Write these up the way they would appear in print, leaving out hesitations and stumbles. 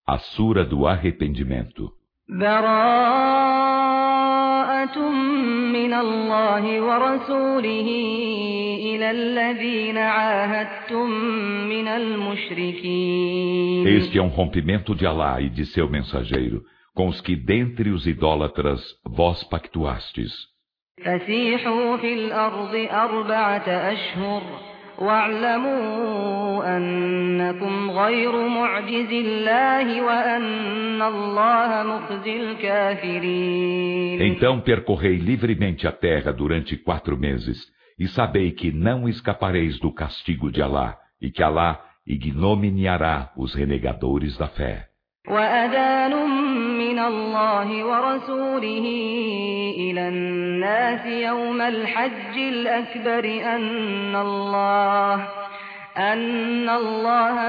A Sura do Arrependimento. براءة من الله ورسوله إلى الذين عاهدتم من المشركين. Este é um rompimento de Alá e de seu mensageiro, com os que dentre os idólatras vós pactuastes. فسيحوا في الأرض 4 أشهر واعلموا أنكم غير معجز الله وأن الله مخزي الكافرين. Então percorrei livremente a terra durante 4 meses, e sabei que não escapareis do castigo de Alá, e que Alá ignominiará os renegadores da fé. وأذان من الله ورسوله إلى الناس يوم الحج الأكبر أن الله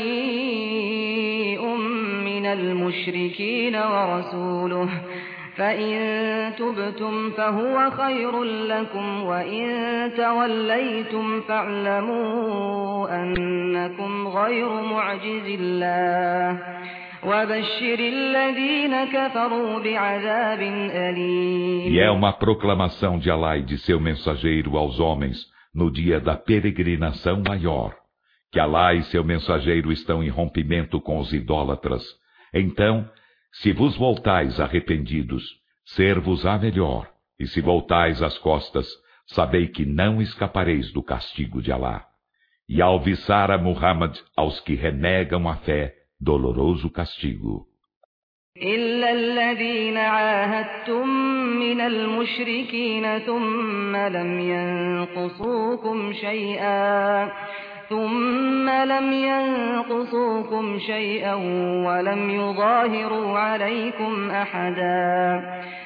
بريء من المشركين ورسوله فإن تبتم فهو خير لكم وإن توليتم فاعلموا أنكم غير معجز الله وبشر الذين كفروا بعذاب أليم. E é uma proclamação de Alá e de seu mensageiro aos homens no dia da peregrinação maior, que Alá e seu mensageiro estão em rompimento com os idólatras. Então, se vos voltais arrependidos, ser-vos-á melhor, e se voltais as costas, sabei que não escapareis do castigo de Alá. E alviçar a Muhammad aos que renegam a fé, doloroso castigo. إلا الذين عاهدتم من المشركين ثم لم ينقصوكم شيئا ولم يظاهروا عليكم أحدا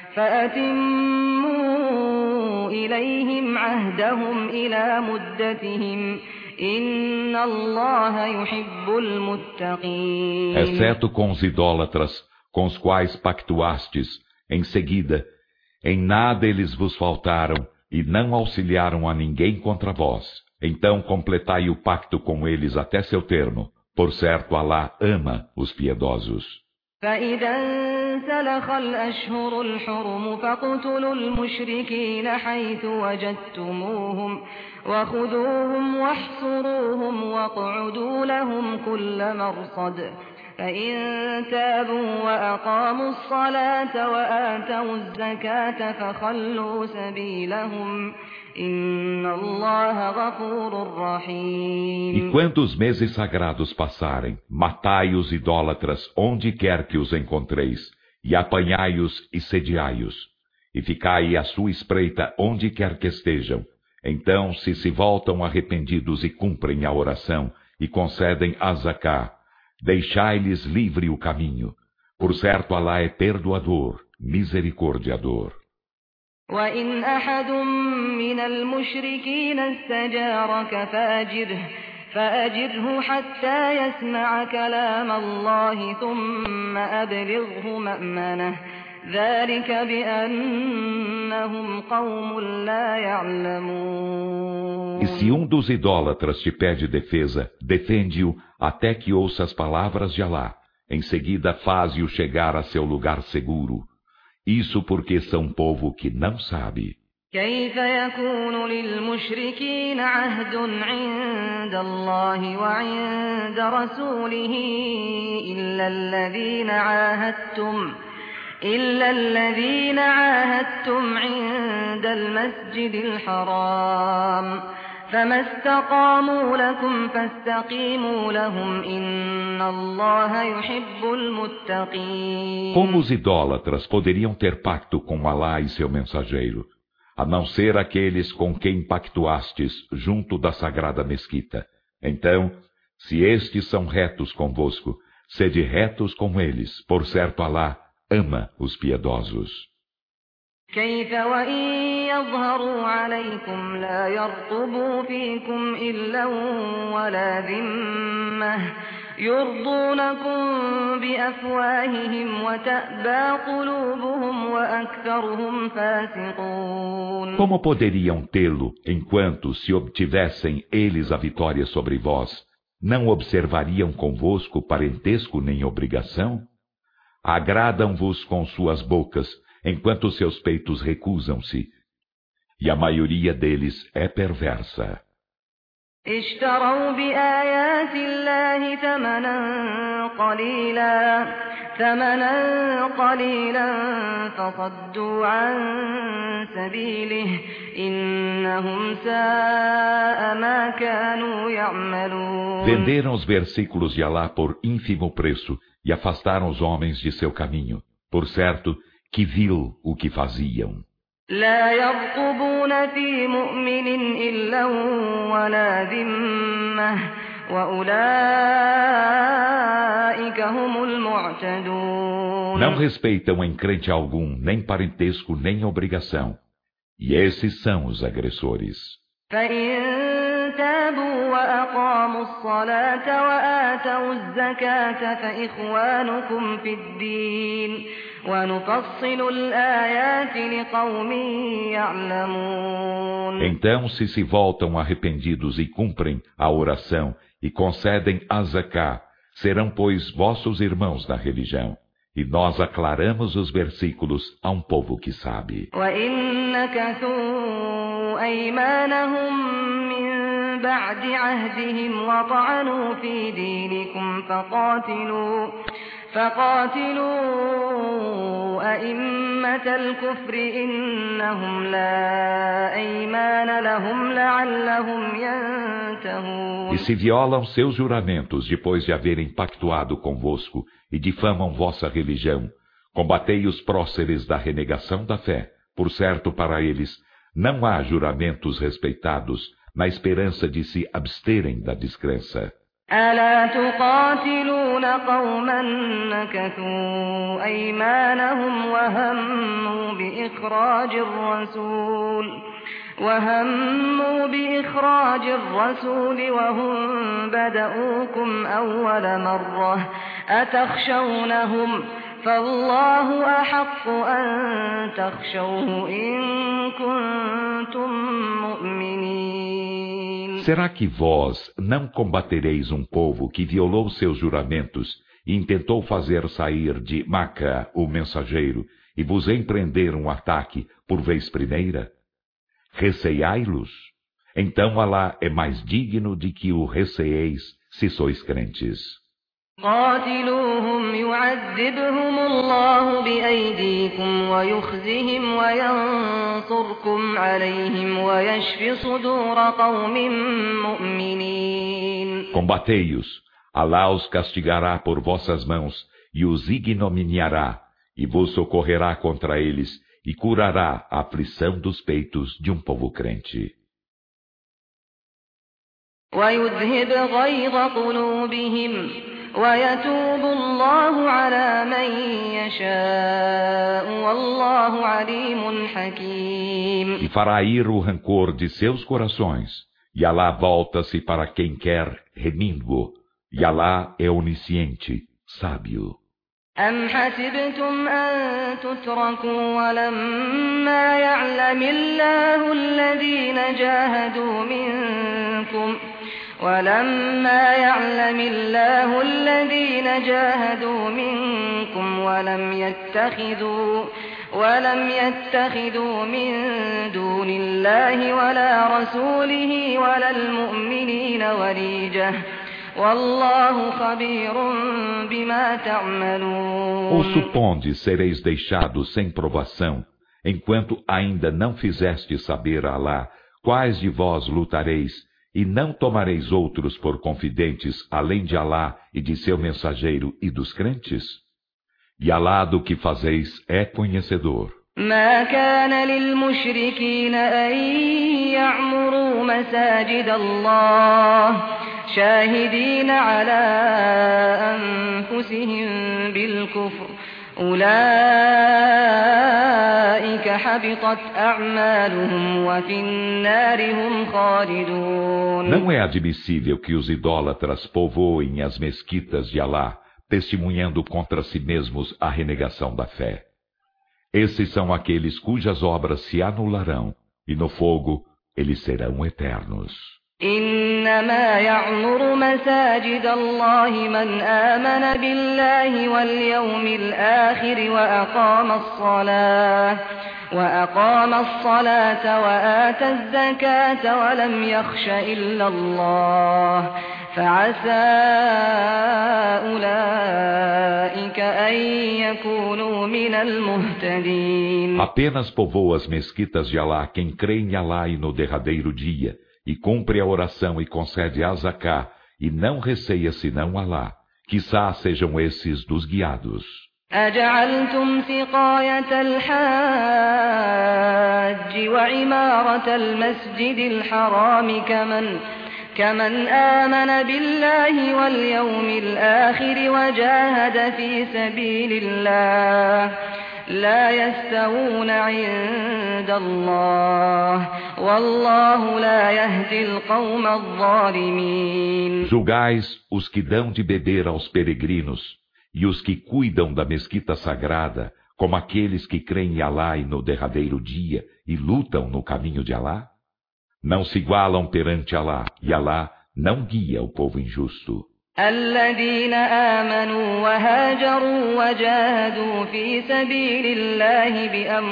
فأتموا إليهم عهدهم إلى مدتهم إن الله يحب المتقين. Exceto com os idólatras, com os quais pactuastes, em seguida, em nada eles vos faltaram e não auxiliaram a ninguém contra vós. Então completai o pacto com eles até seu termo. Por certo, Alá ama os piedosos. فإذا انسلخ الأشهر الحرم فاقتلوا المشركين حيث وجدتموهم وخذوهم واحصروهم واقعدوا لهم كل مرصد فإن تابوا وأقاموا الصلاة وآتوا الزكاة فخلوا سبيلهم إن الله غفور رحيم. E quando os meses sagrados passarem, matai os idólatras onde quer que os encontreis, e apanhai-os e sediai-os, e ficai à sua espreita onde quer que estejam. Então, se voltam arrependidos e cumprem a oração, e concedem a zaká, deixai-lhes livre o caminho. Por certo, Alá é perdoador, misericordiador. وإن أحد من المشركين استجارك فأجره حتى يسمع كلام الله ثم أبلغه مأمنه ذلك بأنهم قوم لا يعلمون. E se um dos idólatras te pede defesa, defende-o até que ouça as palavras de Alá. Em seguida, faze-o chegar a seu lugar seguro. Isso porque são povo que não sabe. كيف يكون للمشركين عهد عند الله وعند رسوله إلا الذين عاهدتم عند المسجد الحرام فما استقاموا لكم فاستقيموا لهم إن الله يحب المتقين. Como os idólatras poderiam ter pacto com Alá e seu mensageiro, a não ser aqueles com quem pactuastes junto da sagrada mesquita? Então, se estes são retos convosco, sede retos com eles, por certo Alá ama os piedosos. كيف وإن يظهروا عليكم لا يرقبوا فيكم إلا ولا ذمة يرضونكم بأفواههم وتأبى قلوبهم وأكثرهم فاسقون. Como poderiam tê-lo enquanto se obtivessem eles a vitória sobre vós, Não observariam convosco parentesco nem obrigação? Agradam-vos com suas bocas, enquanto seus peitos recusam-se. E a maioria deles é perversa. اشتروا بآيات الله ثمنا قليلا فصدوا عن سبيله إنهم ساء ما كانوا يعملون. Venderam os versículos de Alá por ínfimo preço e afastaram os homens de seu caminho. Por certo, que vil o que faziam. لا يرقبون في مؤمن إلا ولا ذمة وأولئك هم المعتدون. Não respeitam em crente algum, nem parentesco, nem obrigação. E esses são os agressores. فإن تابوا وأقاموا الصلاة وآتوا الزكاة فإخوانكم في الدين ونفصل الآيات لقوم يعلمون. Então, se voltam arrependidos e cumprem a oração e concedem a zaká, serão, pois, vossos irmãos na religião. E nós aclaramos os versículos a um povo que sabe. وإن نكثوا أيمانهم من بعد عهدهم وطعنوا في دينكم فقاتلوا أئمة الكفر إنهم لا أيمان لهم لعلهم ينتهون. E se violam seus juramentos depois de haverem pactuado convosco e difamam vossa religião, combatei os próceres da renegação da fé. Por certo, para eles não há juramentos respeitados, na esperança de se absterem da descrença. ألا تقاتلون قوما نكثوا أيمانهم وهموا بإخراج الرسول وهم بدؤوكم أول مرة أتخشونهم فالله أحق أن تخشوه إن كنتم مؤمنين. Será que vós não combatereis um povo que violou seus juramentos e intentou fazer sair de Maca o mensageiro e vos empreender um ataque por vez primeira? Receiai-los? Então Alá é mais digno de que o receeis se sois crentes. قاتلوهم يعذبهم الله بأيديكم ويخزهم وينصركم عليهم ويشف صدور قوم مؤمنين. Combatei-os, Alá os castigará por vossas mãos e os ignominiará, e vos socorrerá contra eles e curará a aflição dos peitos de um povo crente. ويذهب غيظ قلوبهم ويتوب الله على من يشاء والله عليم حكيم. E fará ir o rancor de seus corações, e Alá volta-se para quem quer remindo, e Alá é onisciente, sábio. أم حسبتم أن تتركوا ولما يعلم الله الذين جاهدوا منكم ولم يتخذوا من دون الله ولا رسوله ولا المؤمنين وليجة والله خبير بما تعملون. Ou supondes sereis deixados sem provação, enquanto ainda não fizestes saber a Alá quais de vós lutareis, e não tomareis outros por confidentes além de Alá e de seu mensageiro e dos crentes? E Alá do que fazeis é conhecedor. ما كان للمشركين أن يعمروا مساجد الله شاهدين على أنفسهم بالكفر أولئك حبطت أعمالهم وفي النار هم خالدون. Não é admissível que os idólatras povoem as mesquitas de Alá, testemunhando contra si mesmos a renegação da fé. Esses são aqueles cujas obras se anularão, e no fogo eles serão eternos. إنما يعمر مساجد الله من آمن بالله واليوم الآخر وأقام الصلاة وآتى الزكاة ولم يخش إلا الله فعسى أولئك أن يكونوا من المهتدين. Apenas povoa as mesquitas de Alá quem crê em Alá e no derradeiro dia, e cumpre a oração e concede a zaká, e não receia senão Alá. Quizá sejam esses dos guiados. أجعلتم سقاية الحاج وعمارة المسجد الحرام كمن آمن بالله واليوم الآخر وجاهد في سبيل الله لا يستوون عند الله والله لا يهدي القوم الظالمين. Julgais os que dão de beber aos peregrinos e os que cuidam da mesquita sagrada, como aqueles que creem em Alá e no derradeiro dia e lutam no caminho de Alá? Não se igualam perante Alá, e Alá não guia o povo injusto. الذين آمنوا وهاجروا وجاهدوا في سبيل الله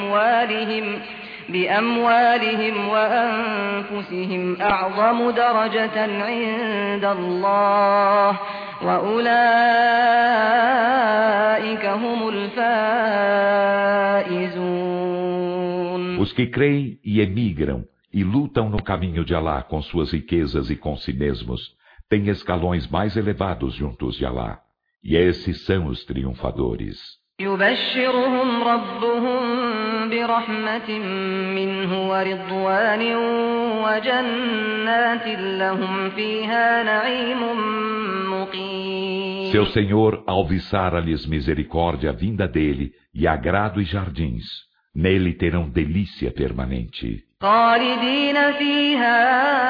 بأموالهم وأنفسهم أعظم درجة عند الله وأولئك هم الفائزون. Os que creem e emigram e lutam no caminho de Alá com suas riquezas e com si mesmos, têm escalões mais elevados juntos de Alá. E esses são os triunfadores. يبشرهم ربهم برحمة منه ورضوان وجنات لهم فيها نعيم مقيم. Seu Senhor alviçara-lhes misericórdia vinda dele e agrado e jardins. Nele terão delícia permanente. خالدين فيها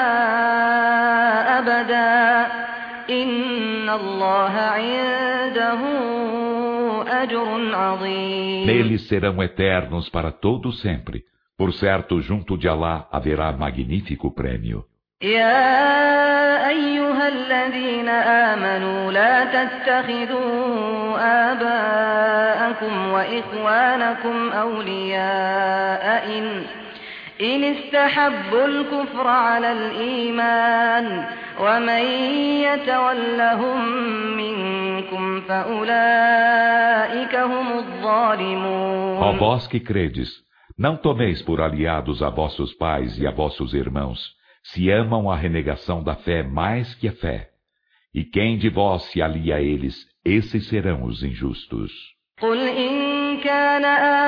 أبدا إن الله عنده أجر عظيم. Neles serão eternos para todo sempre. Por certo, junto de Alá haverá magnífico prêmio. يا أيها الذين آمنوا لا تتخذوا آباءكم وإخوانكم أولياء إن استحبوا الكفر على الإيمان ومن يتولهم منكم فأولئك هم الظالمون. Ó vós que credes, não tomeis por aliados a vossos pais e a vossos irmãos, se amam a renegação da fé mais que a fé. E quem de vós se alia a eles, esses serão os injustos. قل إن كان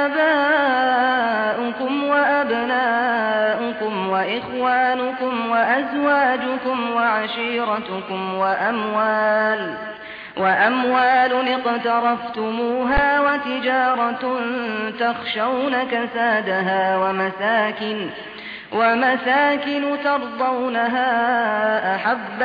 آباؤكم وأبناؤكم وإخوانكم وأزواجكم وعشيرتكم وأموال اقترفتموها وتجارة تخشون كسادها ومساكن ترضونها أحب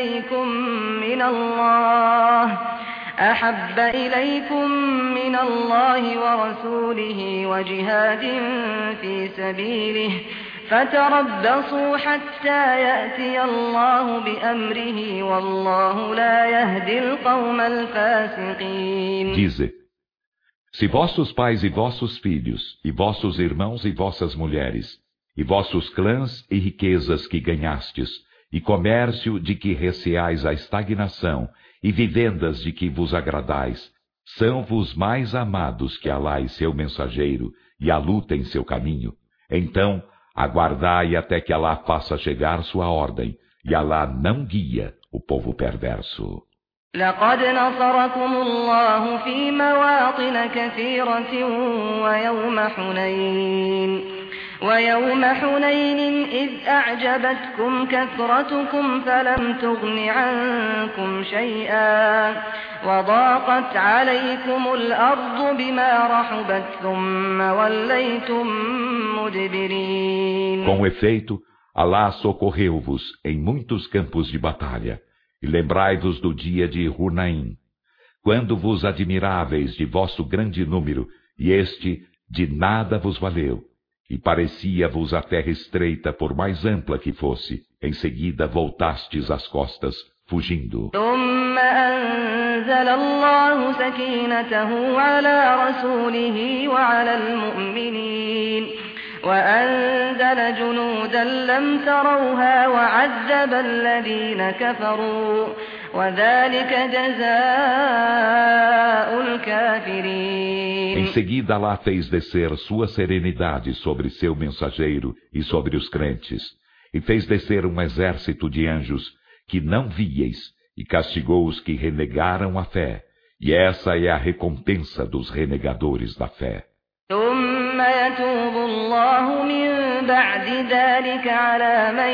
إليكم من الله ورسوله وجهاد في سبيله فتربصوا حتى يأتي الله بأمره والله لا يهدي القوم الفاسقين. Dize, se vossos pais e vossos filhos, e vossos irmãos e vossas mulheres, e vossos clãs e riquezas que ganhastes, e comércio de que receais a estagnação, e vivendas de que vos agradais, são-vos mais amados que Alá e seu mensageiro, e a luta em seu caminho. Então, aguardai até que Alá faça chegar sua ordem, e Alá não guia o povo perverso. لقد نصركم الله في مواطن كثيرة ويوم حنين إذ أعجبتكم كثرتكم فلم تغن عنكم شيئا وضاقت عليكم الأرض بما رحبت ثم وليتم مدبرين. Com efeito, Alá socorreu-vos em muitos campos de batalha, e lembrai-vos do dia de Hunain, quando vos admiráveis de vosso grande número, e este de nada vos valeu. E parecia-vos a terra estreita por mais ampla que fosse. Em seguida voltastes as costas, fugindo. ثم أنزل الله سكينته على رسوله وعلى المؤمنين وأنزل جنودا لم تروها وعذب الذين كفروا وذلك جزاء الكافرين. Em seguida Allah fez descer sua serenidade sobre seu mensageiro e sobre os crentes, e fez descer um exército de anjos que não víeis, e castigou os que renegaram a fé, e essa é a recompensa dos renegadores da fé. ثم يتوب الله من بعد ذلك على من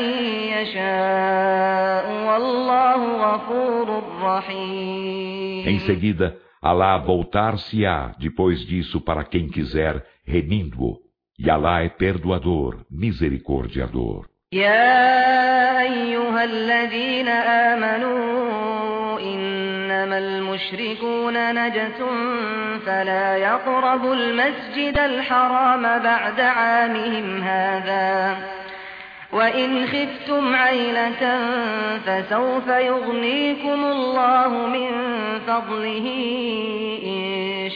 يشاء والله غفور رحيم. Em seguida, Allah voltar-se-á depois disso para quem quiser, remindo-o, e Allah é perdoador, misericordiador. يا أيها الذين آمنوا إنما المشركون نجس فلا يقربوا المسجد الحرام بعد عامهم هذا وإن خفتم عيلة فسوف يغنيكم الله من فضله إن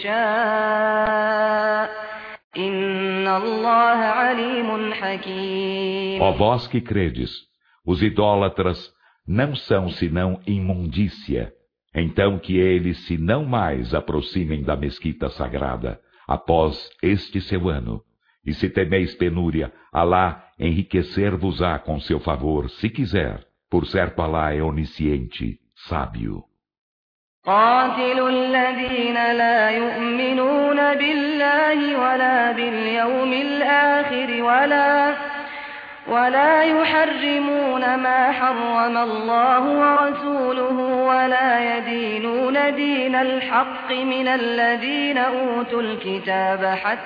شاء إن الله عليم حكيم. Ó vós que credes, os idólatras não são senão imundícia, então que eles se não mais aproximem da mesquita sagrada, após este seu ano. E se temeis penúria, Allah enriquecer-vos-á com seu favor, se quiser. Por certo Allah é onisciente, sábio. قاتلوا الذين لا يؤمنون بالله ولا باليوم الآخر ولا يحرمون ما حرم الله ورسوله ولا يدينون دين الحق من الذين أوتوا الكتاب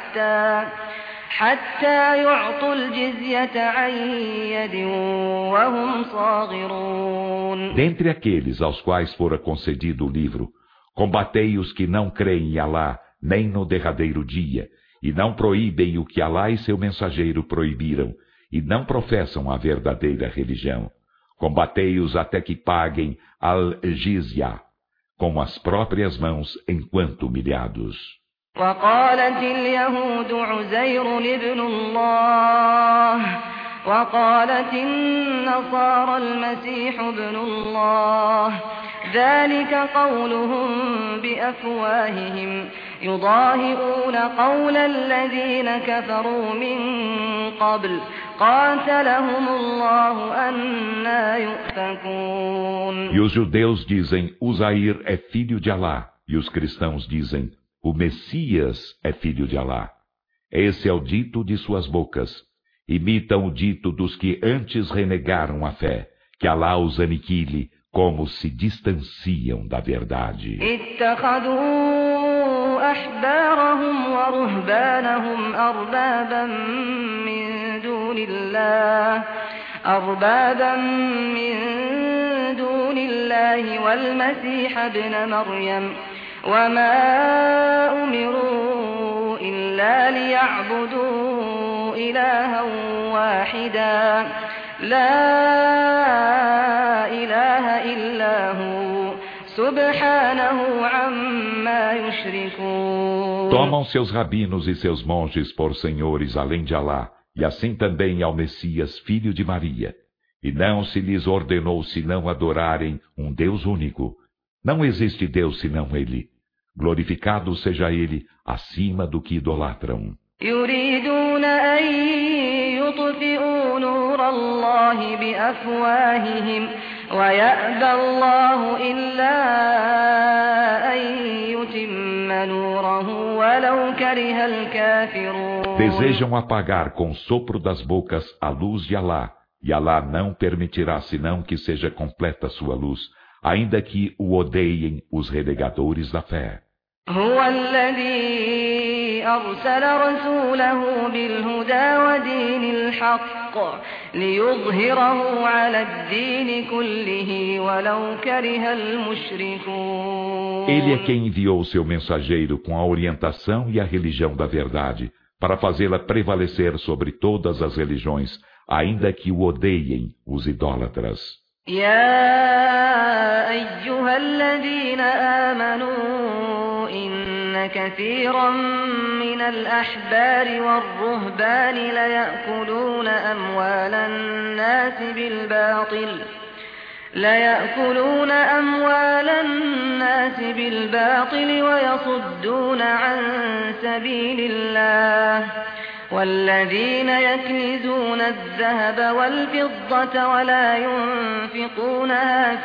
حتى يعطوا الجزية عن يد وهم صاغرون. Dentre aqueles aos quais fora concedido o livro, combatei os que não creem em Allah, nem no derradeiro dia, e não proíbem o que Allah e seu mensageiro proibiram, e não professam a verdadeira religião. Combatei-os até que paguem al-jizya, com as próprias mãos enquanto humilhados. وقالت اليهود عزير ابن الله وقالت النصارى المسيح ابن الله ذلك قولهم بأفواههم يضاهئون قول الذين كفروا من قبل قاتلهم الله أنى يؤفكون. E os judeus dizem, Uzair é filho de Allah, e os cristãos dizem, o Messias é filho de Allah. Esse é o dito de suas bocas. Imitam o dito dos que antes renegaram a fé, que Allah os aniquile, como se distanciam da verdade. اتخذوا أحبارهم ورهبانهم أربابا من دون الله والمسيح ابن مريم وما أمروا إلا ليعبدوا إلها واحدا لا إله إلا هو سبحانه عما يشركون. Tomam seus rabinos e seus monges por senhores além de Allah, e assim também ao Messias, filho de Maria. E não se lhes ordenou senão adorarem um Deus único. Não existe Deus senão Ele. Glorificado seja Ele acima do que idolatram. يريدون أن يطفئوا نور الله بأفواههم ويأبى الله إلا أن يتم نوره ولو كره الكافرون. Desejam apagar com o sopro das bocas a luz de Allah, e Allah não permitirá senão que seja completa sua luz, ainda que o odeiem os renegadores da fé. هو الذي أرسل رسوله بالهدى ودين الحق ليظهره على الدين كله ولو كره المشركون. Ele é quem enviou seu mensageiro com a orientação e a religião da verdade, para fazê-la prevalecer sobre todas as religiões, ainda que o odeiem os idólatras. يا أيها الذين آمنوا إن كثيرا من الأحبار والرهبان ليأكلون أموال الناس بالباطل ويصدون عن سبيل الله والذين يكنزون الذهب والفضة ولا ينفقونها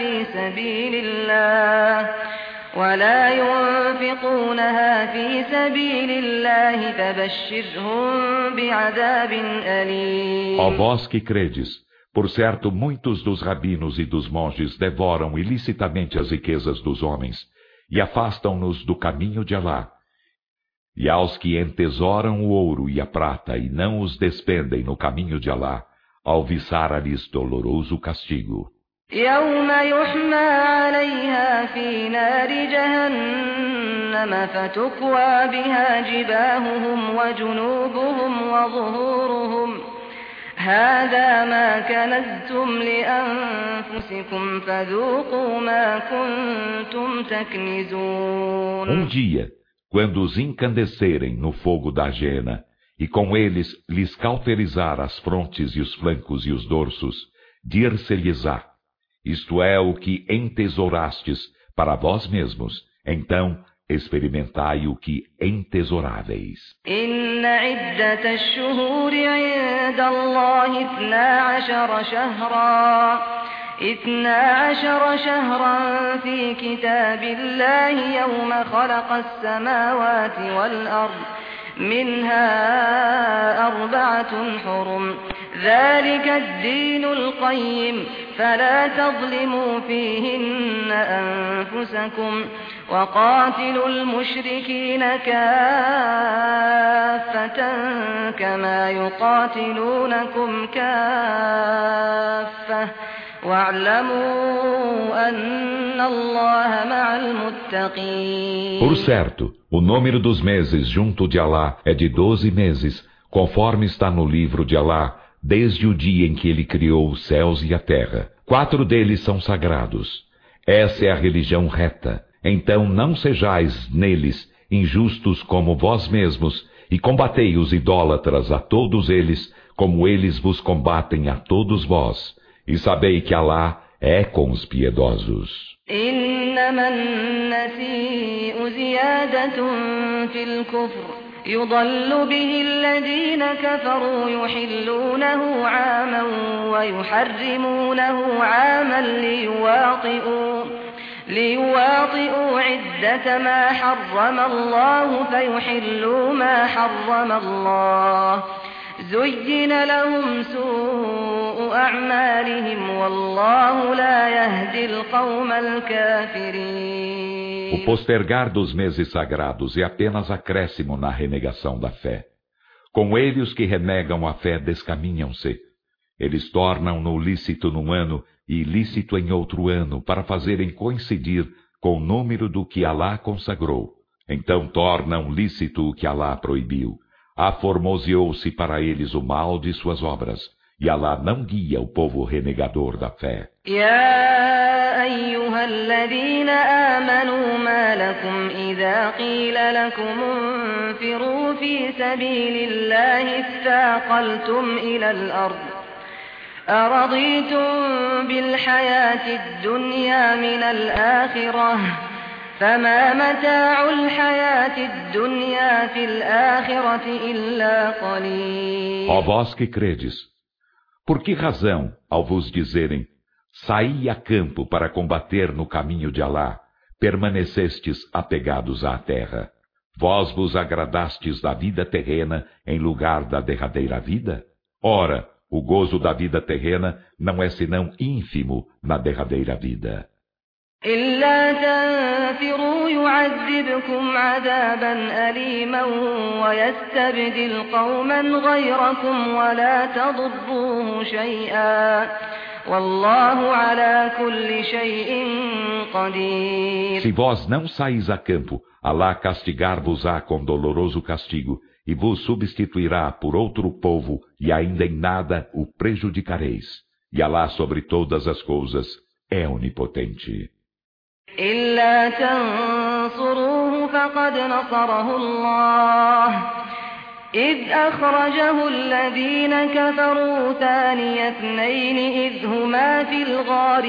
في سبيل الله فبشرهم بعذاب أليم. Ó vós que credes, por certo muitos dos rabinos e dos monges devoram ilicitamente as riquezas dos homens e afastam-nos do caminho de Alá. E aos que entesouram o ouro e a prata e não os despendem no caminho de Alá, alviçara-lhes doloroso castigo. يوم يحمى عليها في نار جهنم فتكوى بها جباههم وجنوبهم وظهورهم هذا ما كنزتم لأنفسكم فذوقوا ما كنتم تكنزون. Dia, quando os encandecerem no fogo da jena, e com eles lhes cauterizar as frontes e os flancos e os dorsos, dir-se-lhes-á: isto é o que entesourastes para vós mesmos, então experimentai o que entesouráveis. إن عدة الشهور عند الله 12 شهرا في كتاب الله يوم خلق السماوات والأرض منها 4 حرم ذلك الدين القيم فلا تظلموا فيهن أنفسكم وقاتلوا المشركين كافة كما يقاتلونكم كافة واعلموا أن الله مع المتقين. Por certo, o número dos meses junto de Alá é de 12 meses, conforme está no livro de Alá, desde o dia em que ele criou os céus e a terra. 4 deles são sagrados. Essa é a religião reta. Então não sejais neles injustos como vós mesmos, e combatei os idólatras a todos eles, como eles vos combatem a todos vós. E sabei que Alá é com os piedosos. إنما النسيء زيادة في الكفر يضل به الذين كفروا يحلونه عاما ويحرمونه عاما ليواطئوا عدة ما حرم الله فيحلوا ما حرم الله زين لهم سوء أعمالهم والله لا يهدي القوم الكافرين. O postergar dos meses sagrados é apenas acréscimo na renegação da fé. Com ele os que renegam a fé descaminham-se. Eles tornam-no lícito num ano e ilícito em outro ano, para fazerem coincidir com o número do que Alá consagrou. Então tornam lícito o que Alá proibiu. Aformoseou-se para eles o mal de suas obras, e Alá não guia o povo renegador da fé. يا أيها الذين آمنوا ما لكم إذا قيل لكم انفروا في سبيل الله اثاقلتم إلى الأرض أرضيتم بالحياة الدنيا من الآخرة فما متاع الحياة الدنيا في الآخرة إلا قليل. Ó vós que credes, por que razão, ao vos dizerem, saí a campo para combater no caminho de Alá, permanecestes apegados à terra? Vós vos agradastes da vida terrena em lugar da derradeira vida? Ora, o gozo da vida terrena não é senão ínfimo na derradeira vida. إلا تنفروا يعذبكم عذابا أليما ويستبدل قوما غيركم ولا تضروه شيئا والله على كل شيء قدير. Se vós não saís a campo, Alá castigar-vos-á com doloroso castigo, e vos substituirá por outro povo, e ainda em nada o prejudicareis. E Alá sobre todas as coisas é onipotente. إلا تنصروه فقد نصره الله إذ أخرجه الذين كفروا ثاني اثنين إذ هما في الغار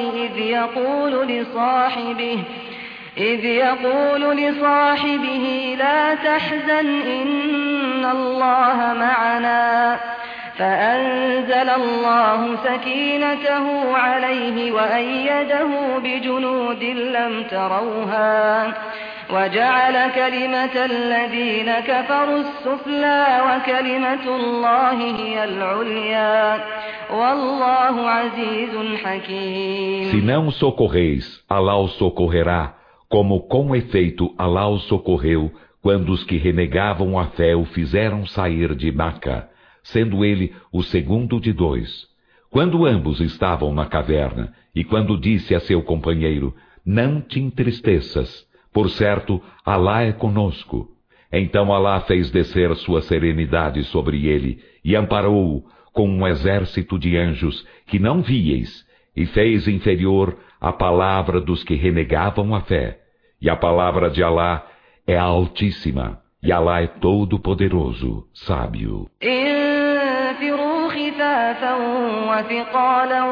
إذ يقول لصاحبه لا تحزن إن الله معنا فأنزل الله سكينته عليه وأيده بجنود لم تروها وجعل كلمة الذين كفروا السفلى وكلمة الله هي العليا والله عزيز حكيم. Se não o socorreis, Alá o socorrerá, como com efeito Alá o socorreu quando os que renegavam a fé o fizeram sair de Maca, sendo ele o segundo de dois. Quando ambos estavam na caverna, e quando disse a seu companheiro, não te entristeças, por certo, Alá é conosco. Então Alá fez descer sua serenidade sobre ele, e amparou-o com um exército de anjos que não víeis, e fez inferior a palavra dos que renegavam a fé. E a palavra de Alá é altíssima, e Alá é todo-poderoso, sábio. انفروا خفافا وثقالا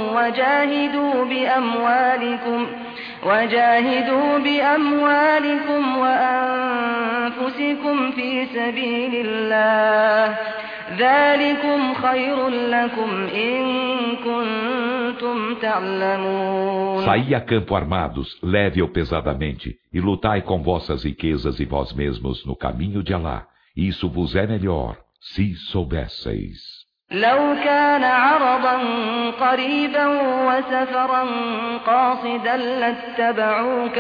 وجاهدوا بأموالكم وأنفسكم في سبيل الله ذلكم خير لكم إن كنتم تعلمون. Saí a campo armados, leve ou pesadamente, e lutai com vossas riquezas e vós mesmos no caminho de Alá. Isso vos é melhor, se soubesseis. لو كان عرضا قريبا وسفرا قاصدا لاتبعوك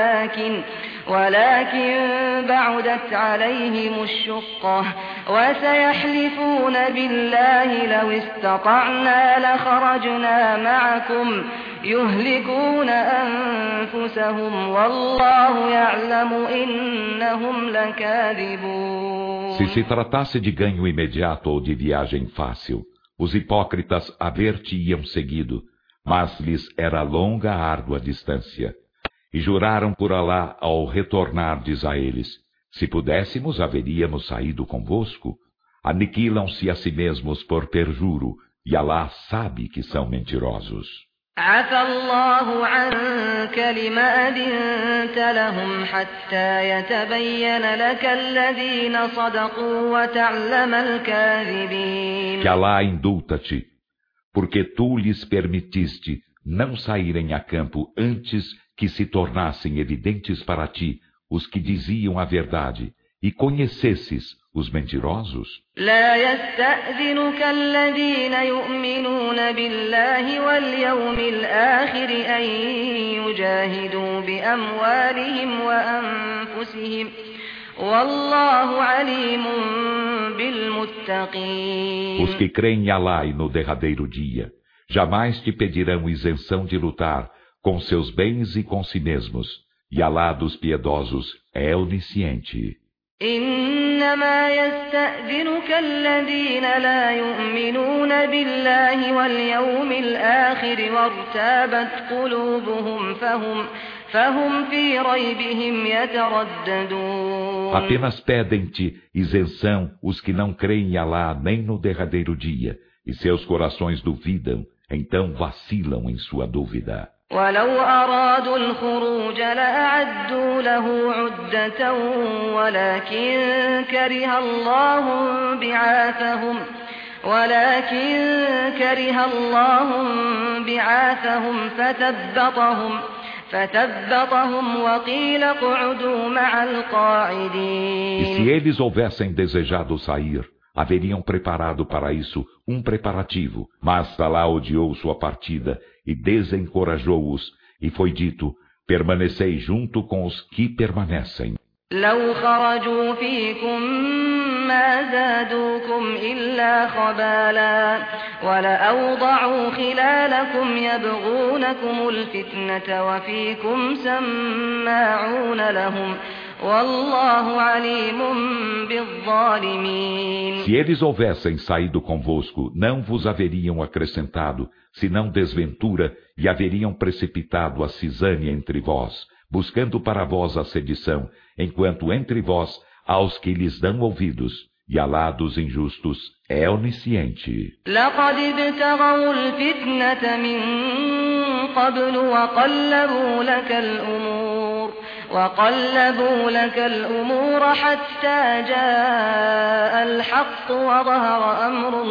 ولكن بعدت عليهم الشقة وسيحلفون بالله لو استطعنا لخرجنا معكم يهلكون أنفسهم والله يعلم إنهم لكاذبون. Se tratasse de ganho imediato ou de viagem fácil, os hipócritas haver-te-iam seguido, mas lhes era longa a árdua distância. E juraram por Alá ao retornardes a eles, se pudéssemos haveríamos saído convosco. Aniquilam-se a si mesmos por perjuro, e Alá sabe que são mentirosos. عفى الله عنك لما أذنت لهم حتى يتبين لك الذين صدقوا وتعلم الكاذبين. Que Alá indulta-te, porque tu lhes permitiste não saírem a campo antes que se tornassem evidentes para ti os que diziam a verdade, e conhecesses os mentirosos. لا يستأذنك الذين يؤمنون بالله واليوم الآخر أن يجاهدوا بأموالهم وأنفسهم والله عليم بالمتقين. Os que creem em Alá e no derradeiro dia, jamais te pedirão isenção de lutar com seus bens e com si mesmos, e Alá dos piedosos é onisciente. إنما يستأذنك الذين لا يؤمنون بالله واليوم الآخر وارتابت قلوبهم فهم في ريبهم يترددون. Apenas pedem-te isenção os que não creem em Alá nem no derradeiro dia, e seus corações duvidam, então vacilam em sua dúvida. ولو أرادوا الخروج لأعدوا له عدة ولكن كره الله بعاثهم فثبطهم وقيل اقعدوا مع القاعدين. E se eles houvessem desejado sair, haveriam preparado para isso um preparativo, mas Alá odiou sua partida e desencorajou-os, e foi dito, permanecei junto com os que permanecem. لو خرجوا فيكم ما زادوكم إلا خبالا ولأوضعوا خلالكم يبغونكم الفتنة وفيكم سماعون لهم والله عليم بالظالمين. Se eles houvessem saído convosco, não vos haveriam acrescentado, senão desventura, e haveriam precipitado a cisânia entre vós, buscando para vós a sedição, enquanto entre vós há os que lhes dão ouvidos, e Alá dos injustos é onisciente. لقد ابتغوا الفتنة من قبل وقلبوا لك الأمور حتى جاء الحق وظهر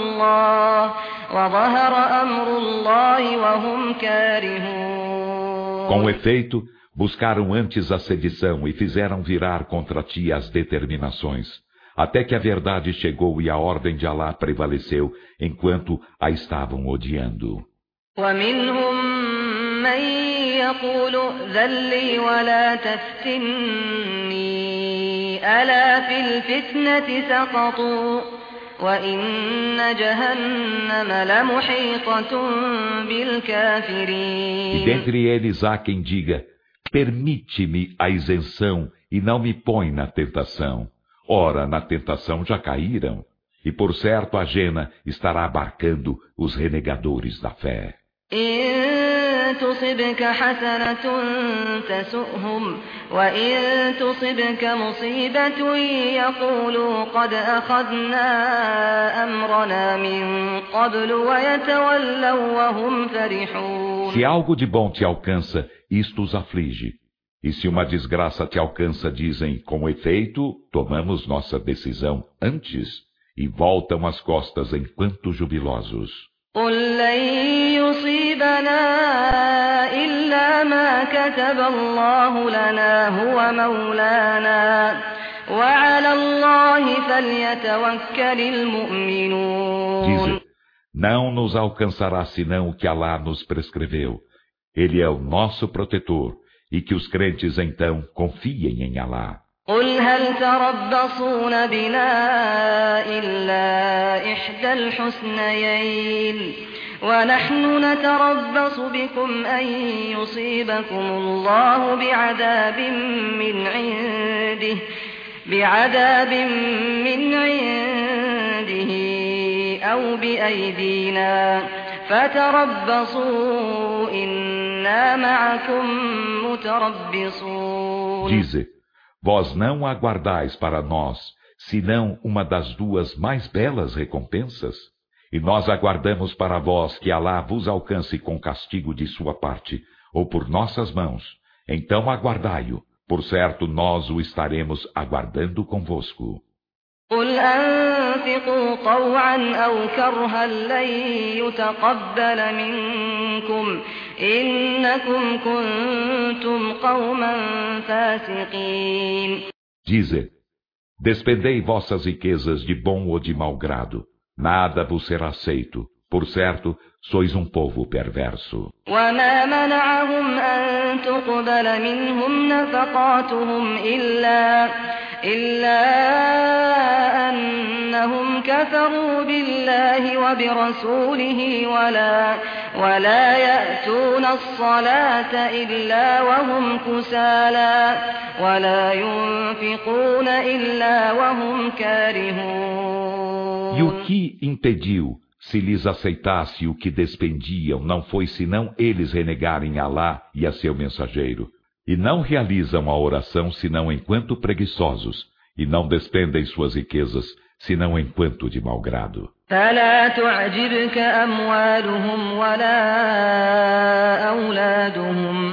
أمر الله وهم كارهون. Com efeito, buscaram antes a sedição e fizeram virar contra ti as determinações, até que a verdade chegou e a ordem de Alá prevaleceu, enquanto a estavam odiando. ومنهم من يقول ائذن لي ولا تفتني ألا في الفتنة سقطوا وإن جهنم لمحيطة بالكافرين. E dentre eles há quem diga: permite-me a isenção e não me põe na tentação. Ora, na tentação já caíram, e por certo a Jena estará abarcando os renegadores da fé. إن تصبك حسنة تسؤهم وإن تصبك مصيبة يقولوا قد أخذنا أمرنا من قبل ويتولوا وهم فرحون. Se algo de bom te alcança, isto os aflige. E se uma desgraça te alcança, dizem, com efeito, tomamos nossa decisão antes, e voltam as costas enquanto jubilosos. قل لن يصيبنا إلا ما كتب الله لنا هو مولانا وعلى الله فليتوكل المؤمنون. Dize, não nos alcançará senão o que Alá nos prescreveu. Ele é o nosso protetor, e que os crentes então confiem em Alá. قل هل تربصون بنا إلا إحدى الحسنيين ونحن نتربص بكم أن يصيبكم الله بعذاب من عنده أو بأيدينا فتربصوا إنا معكم متربصون. Dize, vós não aguardais para nós, senão uma das duas mais belas recompensas? E nós aguardamos para vós que Alá vos alcance com castigo de sua parte, ou por nossas mãos. Então aguardai-o, por certo nós o estaremos aguardando convosco. قل أنفقوا طوعا أو كرها لن يتقبل منكم إنكم كنتم قوما فاسقين. Dize, despendei vossas riquezas de bom ou de mau grado, nada vos será aceito, por certo, sois um povo perverso. وما منعهم أن تقبل منهم نفقاتهم إلا أنهم كفروا بالله وبرسوله ولا يأتون الصلاة إلا وهم كسالى ولا ينفقون إلا وهم كارهون. E o que impediu, se lhes aceitasse o que despendiam, não foi senão eles renegarem Alá e a seu mensageiro. E não realizam a oração senão enquanto preguiçosos, e não despendem suas riquezas senão enquanto de mau grado. فلا تعجبك أموالهم ولا أولادهم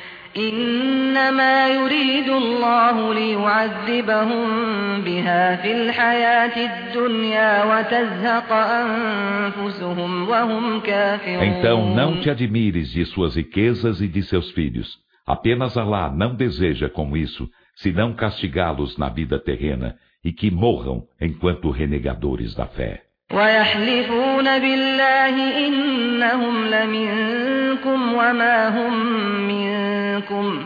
إنما يريد الله ليعذبهم بها في الحياة الدنيا وتزهق أنفسهم وهم كافرون. Então não te admires de suas riquezas e de seus filhos. Apenas Alá não deseja com isso, senão castigá-los na vida terrena, e que morram enquanto renegadores da fé. ويحلفون بالله إنهم لمنكم وما هم منكم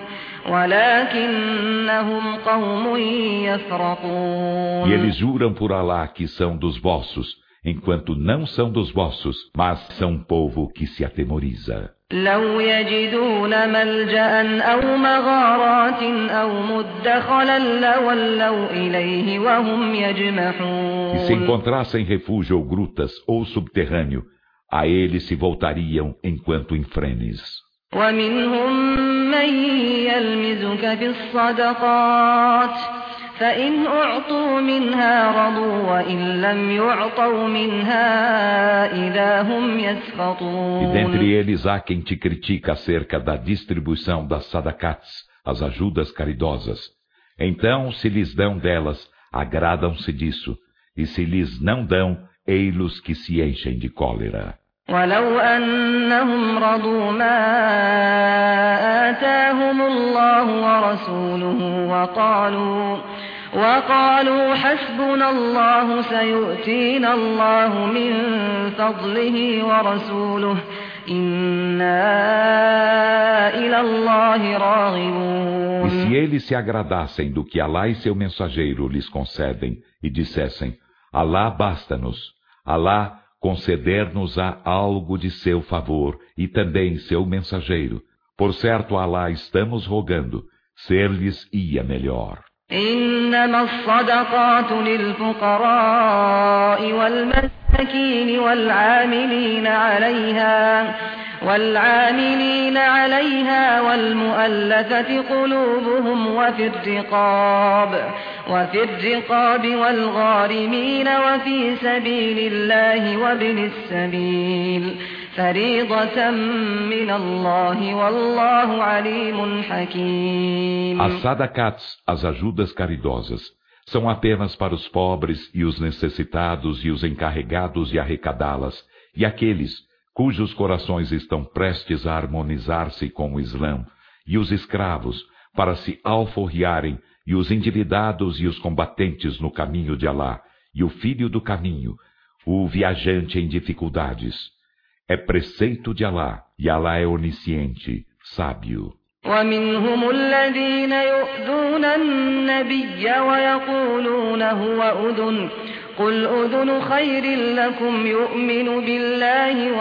ولكنهم قوم يفرقون. E eles juram por Alá que são dos vossos, enquanto não são dos vossos, mas são um povo que se atemoriza. لو يجدون ملجأ أو مغارات أو مدخلا لولوا إليه وهم يجمحون. E se encontrassem refúgio ou grutas ou subterrâneo, a ele se voltariam enquanto infrenes. ومنهم من يلمزك في الصدقات فإن أعطوا منها رضوا وإن لم يعطوا منها إذا هم يسخطون. E dentre eles há quem te critica acerca da distribuição das sadakats, as ajudas caridosas. Então, se lhes dão delas, agradam-se disso, e se lhes não dão, ei-los que se enchem de cólera. ولو أنهم رضوا ما آتاهم الله ورسوله وقالوا حسبنا الله سيؤتينا الله من فضله ورسوله إنا إلى الله راغبون. E se eles se agradassem do que Alá e seu mensageiro lhes concedem e dissessem, Alá basta-nos, Alá conceder-nos-á algo de seu favor e também seu mensageiro. Por certo, Alá estamos rogando, ser-lhes ia melhor. إنما الصدقات للفقراء والمساكين والعاملين عليها والمؤلفة قلوبهم وفي الرقاب والغارمين وفي سبيل الله وابن السبيل فريضة من الله والله عليم حكيم. As sadakats, as ajudas caridosas, são apenas para os pobres e os necessitados e os encarregados de arrecadá-las, e aqueles cujos corações estão prestes a harmonizar-se com o Islã, e os escravos, para se alforriarem, e os endividados e os combatentes no caminho de Alá, e o filho do caminho, o viajante em dificuldades. É preceito de Alá, e Alá é onisciente, sábio. ومنهم الذين يؤذون النبي ويقولون هو أذن قل أذن خير لكم يؤمن بالله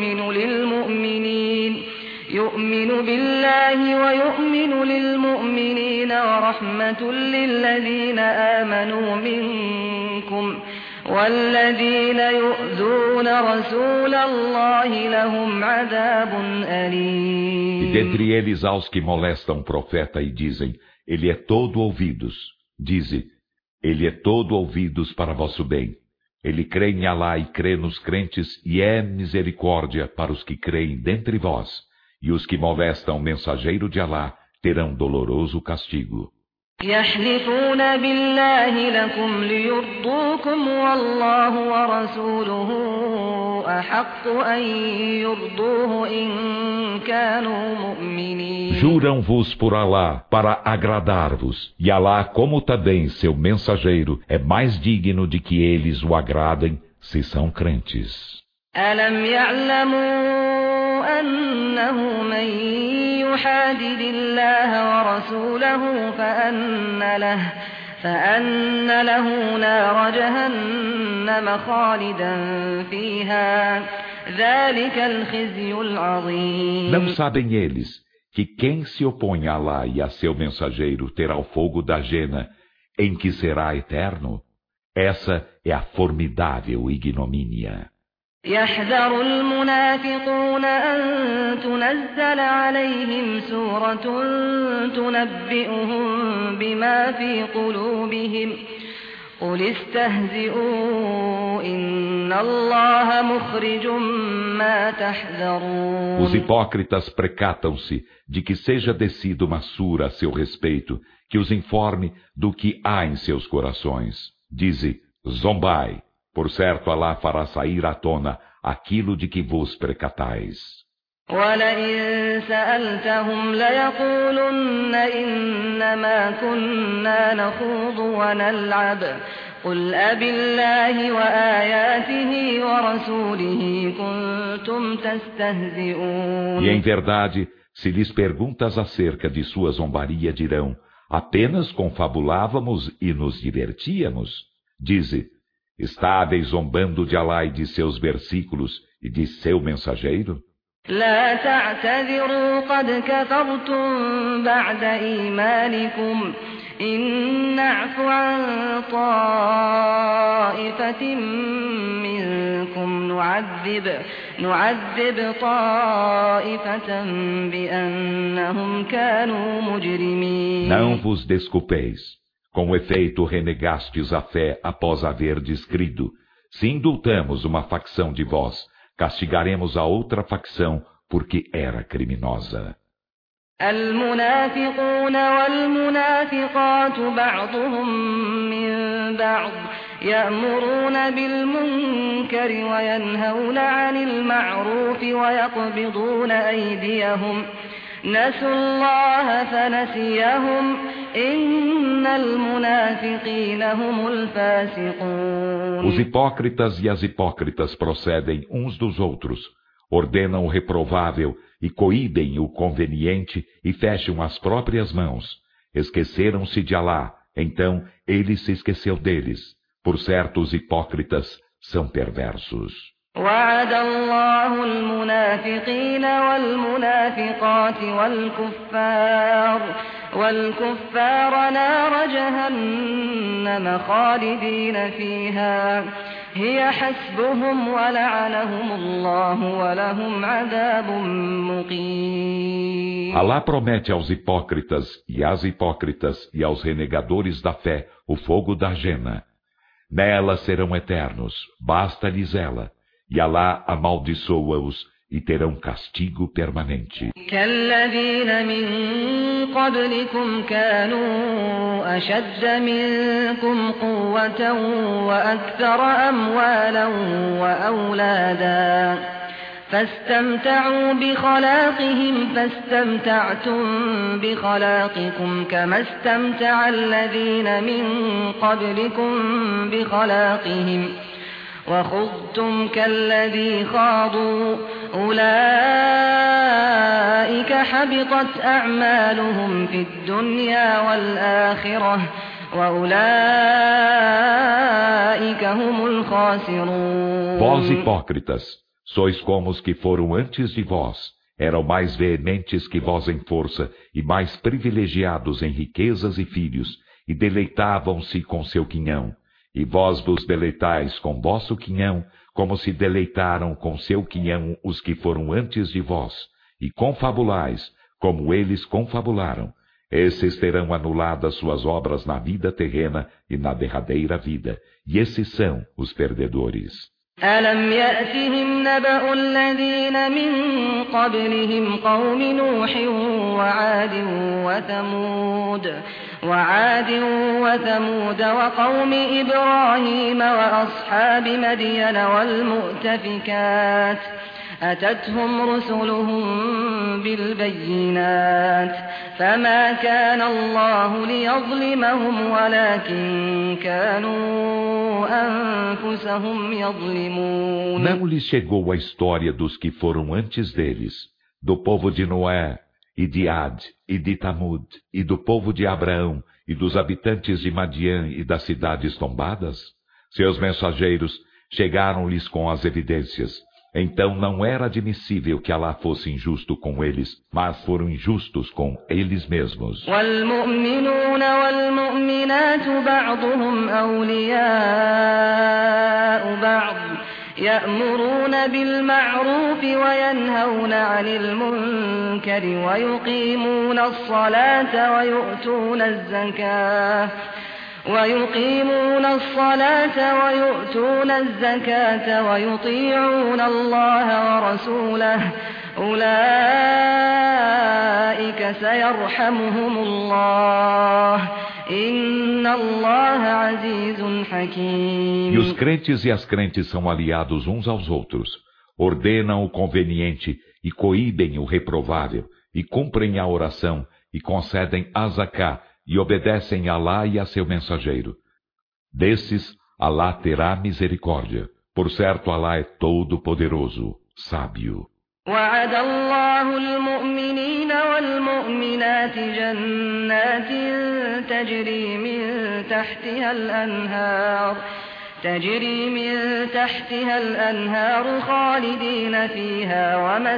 ويؤمن للمؤمنين ورحمة للذين آمنوا منكم والذين يؤذون رسول الله لهم عذاب أليم. E dentre eles há os que molestam o profeta e dizem, ele é todo ouvidos. Dize, ele é todo ouvidos para vosso bem. Ele crê em Alá e crê nos crentes e é misericórdia para os que creem dentre vós. E os que molestam o mensageiro de Alá terão doloroso castigo. يحلفون بالله لكم ليرضوكم والله ورسوله أحق أن يرضوه إن كانوا مؤمنين. Juram-vos por Alá para agradar-vos, e Alá, como também seu mensageiro, é mais digno de que eles o agradem, se são crentes. ألم يعلموا أنه من يحادد الله ورسوله فأن له نار جهنم خالدا فيها ذلك الخزي العظيم. Não sabem eles que quem se opõe a Alá e a seu mensageiro terá o fogo da jena, em que será eterno? Essa é a formidável ignomínia. يحذر المنافقون أن تنزل عليهم سورة تنبئهم بما في قلوبهم قل استهزئوا إن الله مخرج ما تحذرون. Os hipócritas precatam-se de que seja descida uma sura a seu respeito, que os informe do que há em seus corações. Dize, zombai. Por certo, Alá fará sair à tona aquilo de que vos precatais. وَلَئِن سَأَلْتَهُمْ لَيَقُولُنَّ إِنَّمَا كُنَّا نَخُوضُ وَنَلْعَبُ قُلْ أَبِاللَّهِ وَآيَاتِهِ وَرَسُولِهِ كُنتُمْ تَسْتَهْزِئُونَ. E em verdade, se lhes perguntas acerca de sua zombaria, dirão, apenas confabulávamos e nos divertíamos. Dize, estáveis zombando de Alá e de seus versículos e de seu mensageiro? لا تعتذروا قد كفرتم بعد إيمانكم إن نعف عن طائفة منكم نعذب طائفة بأنهم كانوا مجرمين. Não vos desculpeis. Com efeito renegastes a fé após haverdes crido. Se indultamos uma facção de vós, castigaremos a outra facção porque era criminosa. المنافقون والمنافقات بعضهم من بعض يأمرون بالمنكر وينهون عن المعروف ويقبضون أيديهم نسوا الله فنسيهم إن المنافقين هم الفاسقون. Os hipócritas e as hipócritas procedem uns dos outros, ordenam o reprovável e coíbem o conveniente e fecham as próprias mãos. Esqueceram-se de Alá, então ele se esqueceu deles. Por certo, os hipócritas são perversos. وعد الله المنافقين والمنافقات والكفار نار جهنم خالدين فيها هي حسبهم ولعنهم الله ولهم عذاب مقيم. Alá promete aos hipócritas e às hipócritas e aos renegadores da fé o fogo da Jena. Nela serão eternos, basta-lhes ela. E Alá amaldiçoa-os e terão castigo permanente. كالذين من قبلكم كانوا أشد منكم قوة وأكثر أموالا وأولادا فاستمتعوا بخلاقهم فاستمتعتم بخلاقكم كما استمتع الذين من قبلكم بخلاقهم وخضتم كالذي خاضوا أولئك حبطت أعمالهم في الدنيا والآخرة وأولئك هم الخاسرون. Vós hipócritas, sois como os que foram antes de vós, eram mais veementes que vós em força e mais privilegiados em riquezas e filhos, e deleitavam-se com seu quinhão. E vós vos deleitais com vosso quinhão, como se deleitaram com seu quinhão os que foram antes de vós, e confabulais, como eles confabularam. Esses terão anuladas suas obras na vida terrena e na derradeira vida, e esses são os perdedores. ألم يأتهم نبأ الذين من قبلهم قوم نوح وعاد وثمود وقوم إبراهيم وأصحاب مدين والمؤتفكات أتتهم رسلهم بالبينات فما كان الله ليظلمهم ولكن كانوا أنفسهم يظلمون. Não lhes chegou a história dos que foram antes deles, do povo de Noé, e de Ad, e de Tamud, e do povo de Abraão, e dos habitantes de Madian e das cidades tombadas? Seus mensageiros chegaram-lhes com as evidências. Então não era admissível que Alá fosse injusto com eles, mas foram injustos com eles mesmos. والمؤمنون والمؤمنات بعضهم أولياء بعض يأمرون بالمعروف وينهون عن المنكر ويقيمون الصلاة ويؤتون الزكاة ويطيعون الله ورسوله أولئك سيرحمهم الله إن الله عزيز حكيم. E os crentes e as crentes são aliados uns aos outros, ordenam o conveniente e coíbem o reprovável, e cumprem a oração, e concedem a zaká, e obedecem a Alá e a seu mensageiro. Desses, Alá terá misericórdia. Por certo, Alá é todo-poderoso, sábio. وعد الله المؤمنين والمؤمنات جنات تجري من تحتها الأنهار تجري من تحتها الأنهار خالدين فيها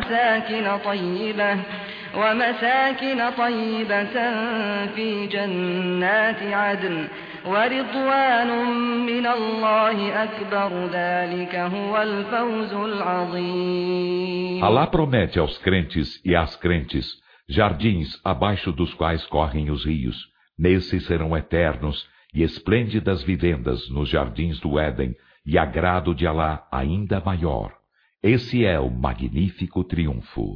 ومساكن طيبة في جنات عدن ورضوان من الله أكبر ذلك هو الفوز العظيم. Alá promete aos crentes e às crentes jardins abaixo dos quais correm os rios. Nesses serão eternos e esplêndidas vivendas nos jardins do Éden e agrado de Alá ainda maior. Esse é o magnífico triunfo.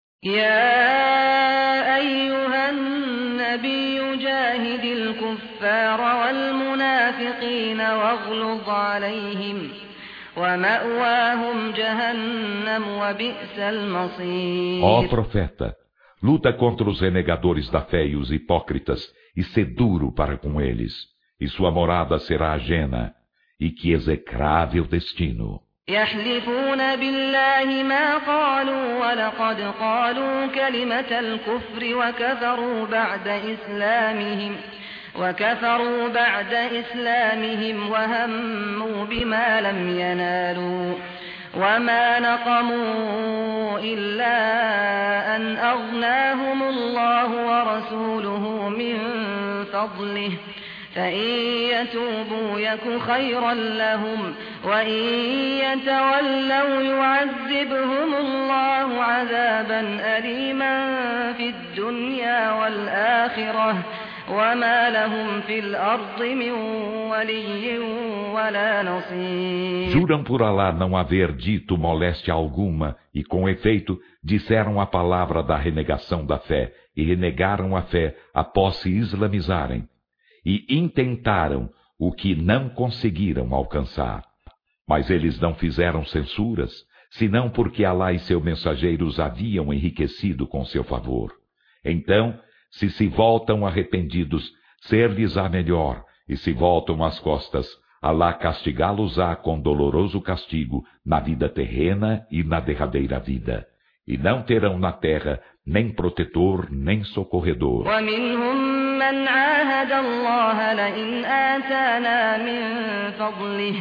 يا أيها النبي جاهد الكفار والمنافقين واغلظ عليهم ومأواهم جهنم وبئس المصير. Ó profeta, luta contra os renegadores da fé e os hipócritas e sê duro para com eles, e sua morada será a Jena, e que execrável destino. يحلفون بالله ما قالوا ولقد قالوا كلمة الكفر وكفروا بعد إسلامهم وهموا بما لم ينالوا وما نقموا إلا أن أغناهم الله ورسوله من فضله فإن يتوبوا يك خيرا لهم وإن يتولوا يعذبهم الله عذابا أليما في الدنيا والآخرة وما لهم في الأرض من ولي ولا نصير. Juram por Alá não haver dito moléstia alguma e com efeito disseram a palavra da renegação da fé e renegaram a fé após se islamizarem. E intentaram o que não conseguiram alcançar. Mas eles não fizeram censuras, senão porque Alá e seu mensageiro os haviam enriquecido com seu favor. Então, se voltam arrependidos, ser-lhes-á melhor, e se voltam as costas, Alá castigá-los-á com doloroso castigo na vida terrena e na derradeira vida. E não terão na terra nem protetor, nem socorredor. من عاهد الله لئن آتانا من فضله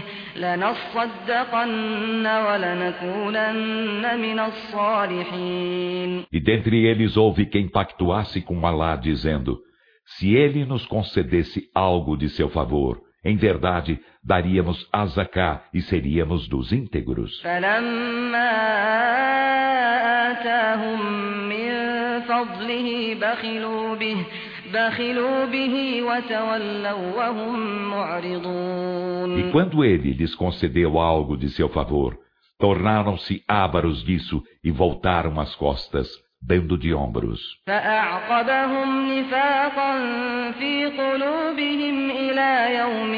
لنصدقن ولنكونن من الصالحين. E dentre eles houve quem pactuasse com Alá, dizendo: se ele nos concedesse algo de seu favor, em verdade, daríamos a zaká e seríamos dos íntegros. فلما آتاهم من فضله بخلوا به وتولوا وهم معرضون. E quando ele lhes concedeu algo de seu favor, tornaram-se ávaros disso e voltaram as costas, dando de ombros. فأعقبهم نفاقا في قلوبهم إلى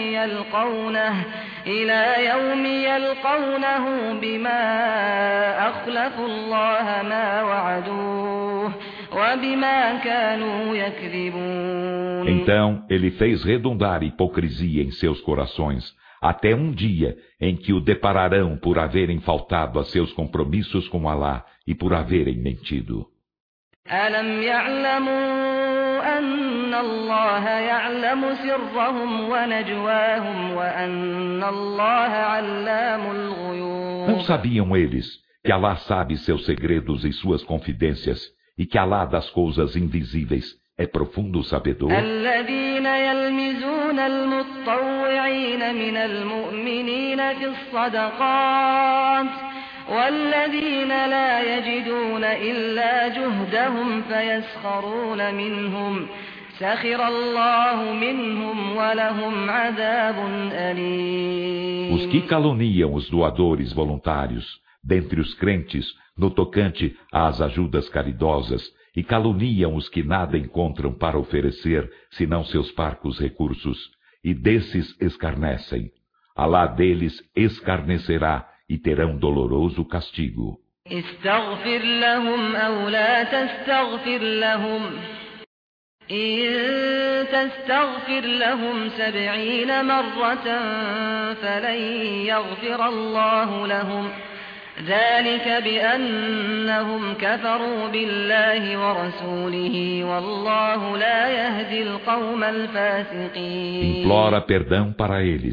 يوم يلقونه بما أخلفوا الله ما وعدوه وبما كانوا يكذبون. Então ele fez redundar hipocrisia em seus corações, até um dia em que o depararão por haverem faltado a seus compromissos com Alá e por haverem mentido. ألم يعلموا أن الله يعلم سرهم ونجواهم وأن الله علام الغيوب. Não sabiam eles que Alá sabe seus segredos e suas confidências e que Alá das coisas invisíveis é profundo sabedor? الذين يلمزون المتطوعين من المؤمنين في الصدقات والذين لا يجدون إلا جهدهم فيسخرون منهم سخر الله منهم ولهم عذاب أليم. Os que caluniam os doadores voluntários dentre os crentes no tocante às ajudas caridosas e caluniam os que nada encontram para oferecer senão seus parcos recursos, e desses escarnecem. Alá deles escarnecerá e terão doloroso castigo. استغفر لهم أو لا تستغفر لهم إن تستغفر لهم 70 مرة فلن يغفر الله لهم ذلك بأنهم كفروا بالله ورسوله والله لا يهدي القوم الفاسقين. Implora perdão para eles.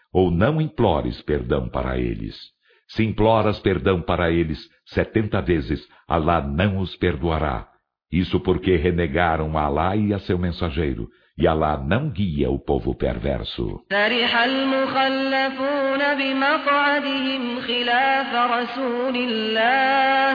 ou não implores perdão para eles. Se imploras perdão para eles 70 vezes, Alá não os perdoará. Isso porque renegaram a Alá e a seu mensageiro, e Alá não guia o povo perverso. فرح المخلفون بمقعدهم خلاف رسول الله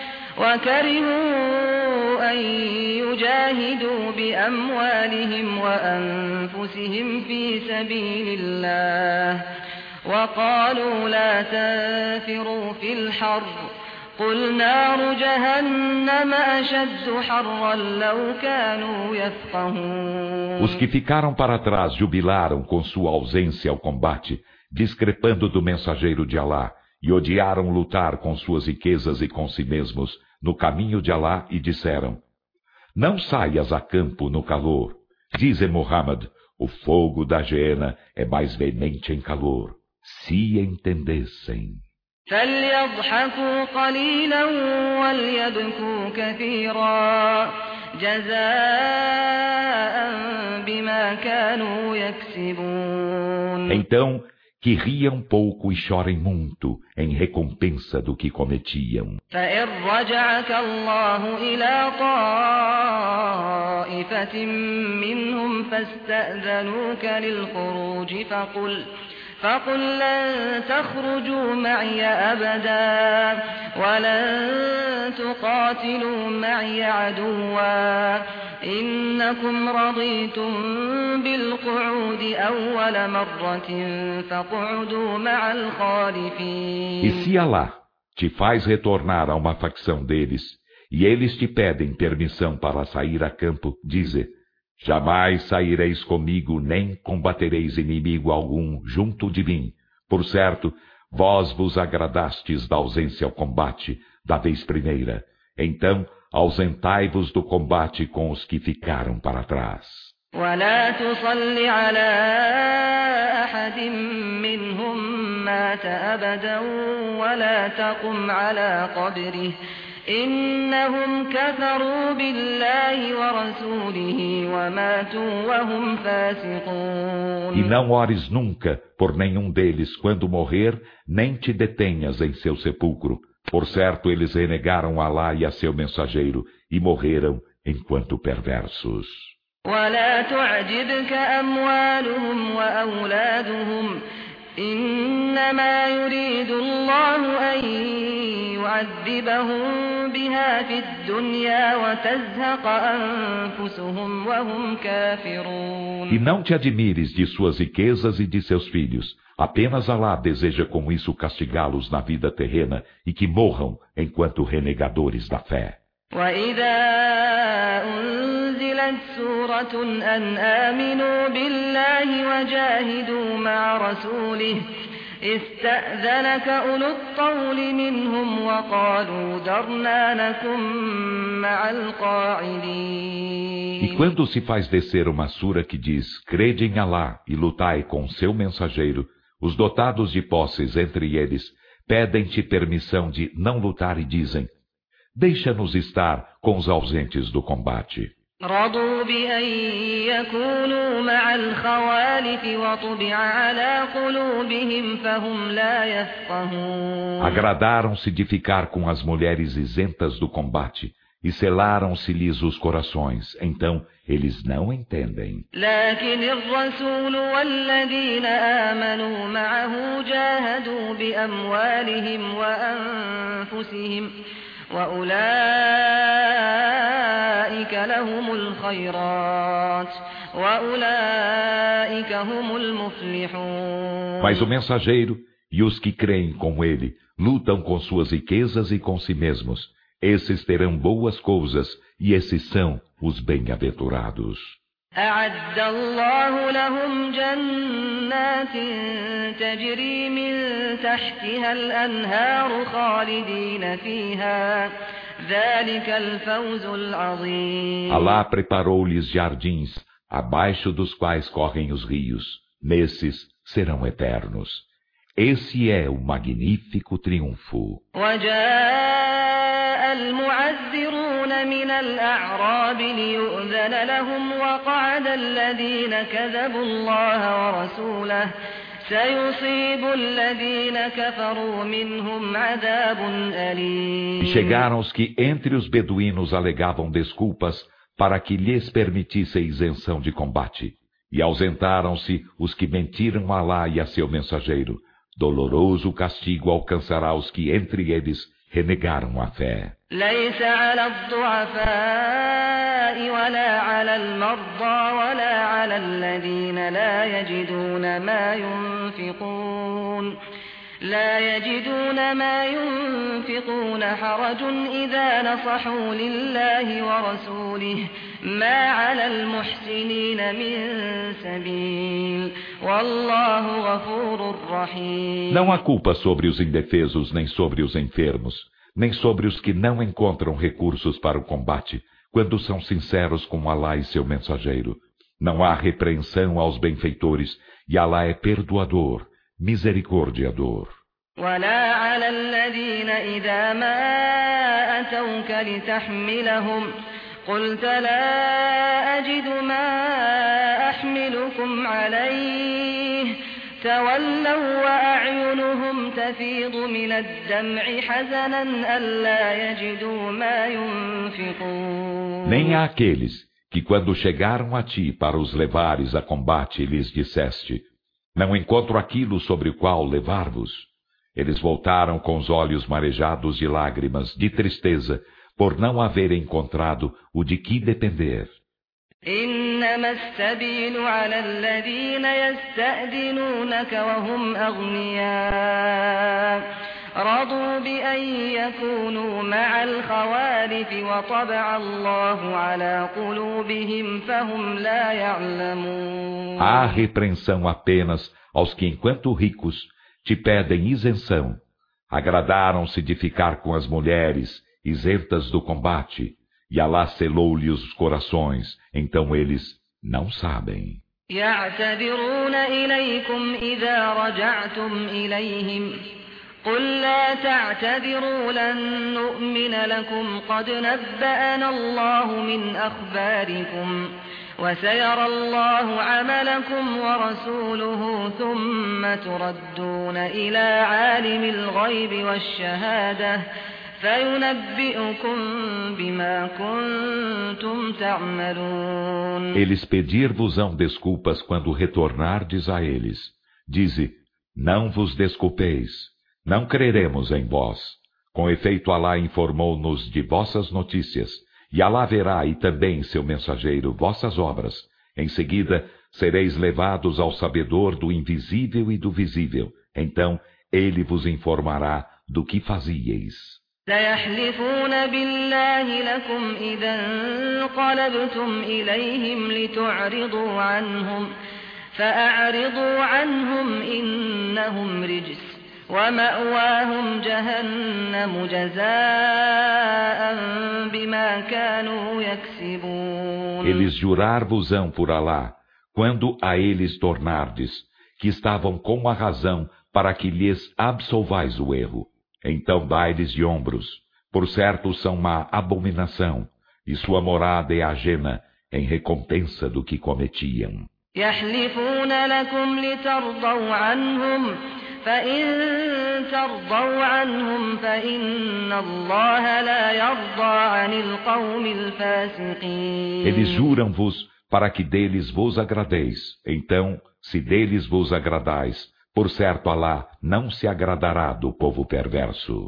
وكرهوا أن يجاهدوا بأموالهم وأنفسهم في سبيل الله وقالوا لا تنفروا في الحر قل نار جهنم أشد حرا لو كانوا يفقهون. Os que ficaram para trás jubilaram com sua ausência ao combate, discrepando do mensageiro de Alá, e odiaram lutar com suas riquezas e com si mesmos no caminho de Alá e disseram: Não saias a campo no calor. Dize Muhammad, o fogo da Geena é mais veemente em calor. Se entendessem. فليضحكوا قليلا وليبكوا كثيرا جزاء بما كانوا يكسبون. Então, que riam pouco e chorem muito em recompensa do que cometiam. فإن رجعك الله إلى طائفة منهم فاستأذنوك للخروج فقل لن تخرجوا معي أبدا ولن تقاتلوا معي عدوا إنكم رضيتم بالقعود أول مرة فاقعدوا مع الخالفين. E se Alá te faz retornar a uma facção deles, e eles te pedem permissão para sair a campo, dize: Jamais saireis comigo, nem combatereis inimigo algum junto de mim. Por certo, vós vos agradastes da ausência ao combate da vez primeira. Então, ausentai-vos do combate com os que ficaram para trás. ولا تصل على أحد منهم مات أبدا ولا تقم على قبره إنهم كفروا بالله ورسوله وماتوا وهم فاسقون. E não ores nunca por nenhum deles quando morrer, nem te detenhas em seu sepulcro. Por certo, eles renegaram Alá e a seu mensageiro e morreram enquanto perversos. ولا تعجبك أموالهم وأولادهم إنما يريد الله أن يعذبهم بها في الدنيا وتزهق أنفسهم وهم كافرون. E não te admires de suas riquezas e de seus filhos. Apenas Alá deseja com isso castigá-los na vida terrena e que morram enquanto renegadores da fé. وإذا أنزلت سورة أن آمنوا بالله وجاهدوا مع رسوله استأذنك أولو الطول منهم وقالوا ذرنا نكن مع القاعدين. E quando se faz descer uma sura que diz, crede em Alá e lutai com seu mensageiro, os dotados de posses entre eles pedem-te permissão de não lutar e dizem, deixa-nos estar com os ausentes do combate. رضوا بأن يكونوا مع الخوالف وطبع على قلوبهم فهم لا يفقهون. Agradaram-se de ficar com as mulheres isentas do combate e selaram-se-lhes os corações, então eles não entendem. لكن الرسول والذين آمنوا معه جاهدوا بأموالهم وأنفسهم وأولئك لهم الخيرات وأولئك هم المفلحون. Mas o mensageiro e os que creem com ele lutam com suas riquezas e com si mesmos. Esses terão boas coisas e esses são os bem-aventurados. أعد الله لهم جنات تجري من تحتها الأنهار خالدين فيها ذلك الفوز العظيم. Alá preparou-lhes jardins, abaixo dos quais correm os rios. Nesses serão eternos. Esse é o magnífico triunfo. وجاء المعذرون من الأعراب ليؤذن لهم وقعد الذين كذبوا الله ورسوله سيصيب الذين كفروا منهم عذاب أليم. E chegaram os que entre os beduínos alegavam desculpas para que lhes permitissem isenção de combate. E ausentaram-se os que mentiram a Alá e a seu mensageiro. Doloroso castigo alcançará os que entre eles renegaram a fé. ليس على الضعفاء ولا على المرضى ولا على الذين لا يجدون ما ينفقون حرج إذا نصحوا لله ورسوله ما على المحسنين من سبيل والله غفور رحيم. Não há culpa sobre os indefesos, nem sobre os enfermos, nem sobre os que não encontram recursos para o combate, quando são sinceros com Alá e seu mensageiro. Não há repreensão aos benfeitores, e Alá é perdoador, misericordiador. ولا على الذين إذا ما أتوك لتحملهم قلت لا أجد ما أحملكم عليه تولوا وأعينهم تفيض من الدمع حزنا ألا يجدوا ما ينفقون. Nem há aqueles que quando chegaram a ti para os levares a combate lhes disseste, não encontro aquilo sobre o qual levar-vos. Eles voltaram com os olhos marejados de lágrimas, de tristeza, por não haverem encontrado o de que depender. إنما السبيل على الذين يستأذنونك وهم أغنياء رضوا بأن يكونوا مع الخوالف وطبع الله على قلوبهم فهم لا يعلمون. Há repreensão apenas aos que, enquanto ricos, te pedem isenção. Agradaram-se de ficar com as mulheres, isentas do combate, e Alá selou-lhe os corações, então eles não sabem. يعتذرون إليكم إذا رجعتم إليهم قل لا تعتذروا لن نؤمن لكم قد نبأنا الله من أخباركم وسيرى الله عملكم ورسوله ثم تردون إلى عالم الغيب والشهادة فينبئكم بما كنتم تعملون. Eles pedir-vos-ão desculpas quando retornardes a eles. Dize, não vos desculpeis, não creremos em vós. Com efeito, Alá informou-nos de vossas notícias. E Alá verá e também seu mensageiro vossas obras. Em seguida, sereis levados ao sabedor do invisível e do visível. Então, ele vos informará do que fazieis. سيحلفون بالله لكم إذا انقلبتم إليهم لتعرضوا عنهم فأعرضوا عنهم إنهم رجس ومأواهم جهنم جزاء بما كانوا يكسبون. Eles jurar-vos-ão por Alá, quando a eles tornardes, que estavam com a razão para que lhes absolvais o erro. Então dai-lhes de ombros, por certo são uma abominação, e sua morada é ajena em recompensa do que cometiam. يحلفون لكم لترضوا عنهم فإن ترضوا عنهم فإن الله لا يرضى عن القوم الفاسقين. Eles juram-vos para que deles vos agradeis. Então, se deles vos agradais, por certo Alá não se agradará do povo perverso.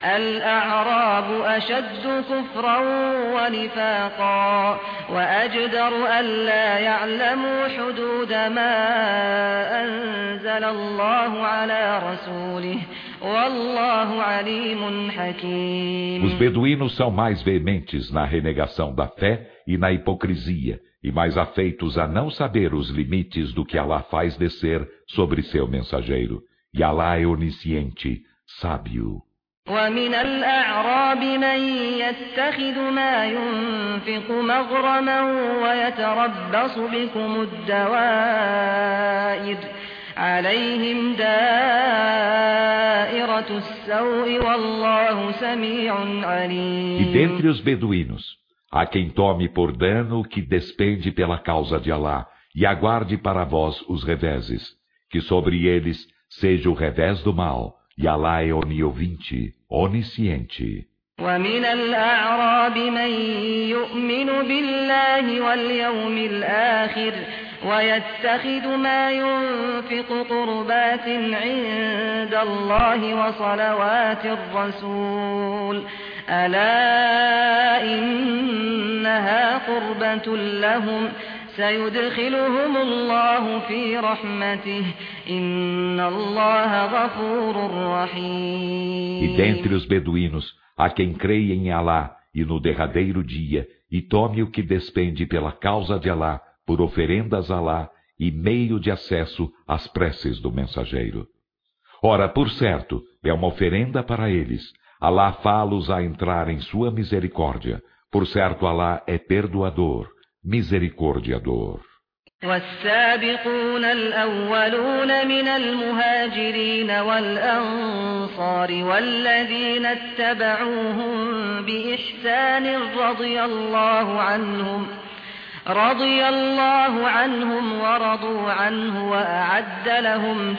الأعراب أشد كفرا ونفاقا وأجدر ألا يعلموا حدود ما أنزل الله على رسوله والله عليم حكيم. Os beduínos são mais veementes na renegação da fé e na hipocrisia, e mais afeitos a não saber os limites do que Alá faz descer sobre seu mensageiro. E Alá é onisciente, sábio. ومن الأعراب من يتخذ ما ينفق مغرما ويتربص بكم الدوائر عليهم دائرة السوء والله سميع عليم. E dentre os beduínos, há quem tome por dano o que despende pela causa de Alá, e aguarde para vós os reveses, que sobre eles seja o revés do mal, e Alá é oniovinte, onisciente. ومن الأعراب من يؤمن بالله واليوم الآخر ويتخذ ما ينفق قربات عند الله وصلوات الرسول ألا إنها قربة لهم سيدخلهم الله في رحمته إن الله غفور رحيم. E dentre os beduínos há quem creia em Alá e no derradeiro dia e tome o que despende pela causa de Alá por oferendas a Alá e meio de acesso às preces do mensageiro. Ora, por certo, é uma oferenda para eles. Alá fá-los a entrar em sua misericórdia. Por certo, Alá é perdoador, misericordiador. والسابقون الأولون من المهاجرين والأنصار والذين اتبعوهم بإحسان رضي الله عنهم ورضوا عنه وأعد لهم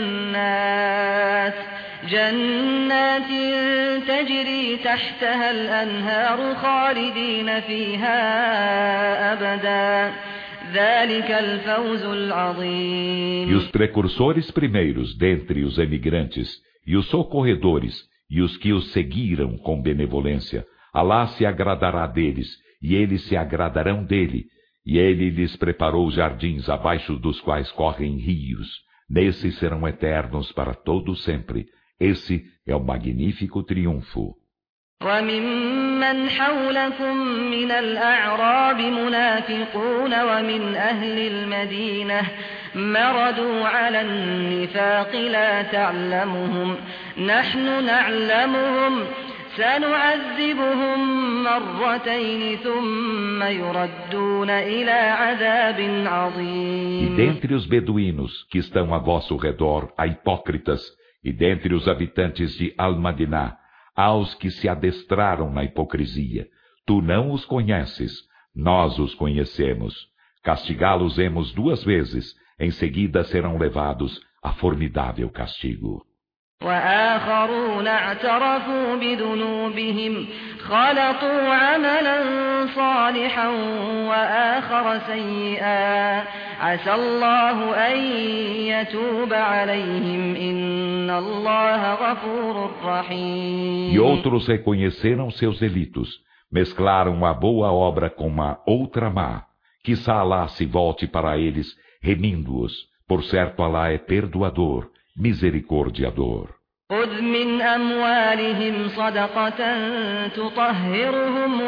جنات تجري تحتها الأنهار خالدين فيها أبدا ذلك الفوز العظيم. E os precursores primeiros dentre os emigrantes, e os socorredores, e os que os seguiram com benevolência, Alá se agradará deles, e eles se agradarão dele, e ele lhes preparou jardins abaixo dos quais correm rios. Nesses serão eternos para todo sempre. Esse é o magnífico triunfo. وممن حولكم من الأعراب منافقون ومن أهل المدينة مردوا على النفاق لا تعلمهم نحن نعلمهم سنعذبهم مرتين ثم يردون إلى عذاب عظيم. E dentre os beduínos que estão a vosso redor há hipócritas, e dentre os habitantes de Al-Madinah há os que se adestraram na hipocrisia. Tu não os conheces, nós os conhecemos. Castigá-los-emos 2 vezes, em seguida serão levados a formidável castigo. وآخرون اعترفوا بذنوبهم خلطوا عملا صالحا وآخر سيئا عسى الله أن يتوب عليهم إن الله غفور رحيم. E outros reconheceram seus delitos, mesclaram a boa obra com a outra má. Quizá Alá se volte para eles, remindo-os. Por certo, Alá é perdoador, misericordiador. خذ من أموالهم صدقة تطهرهم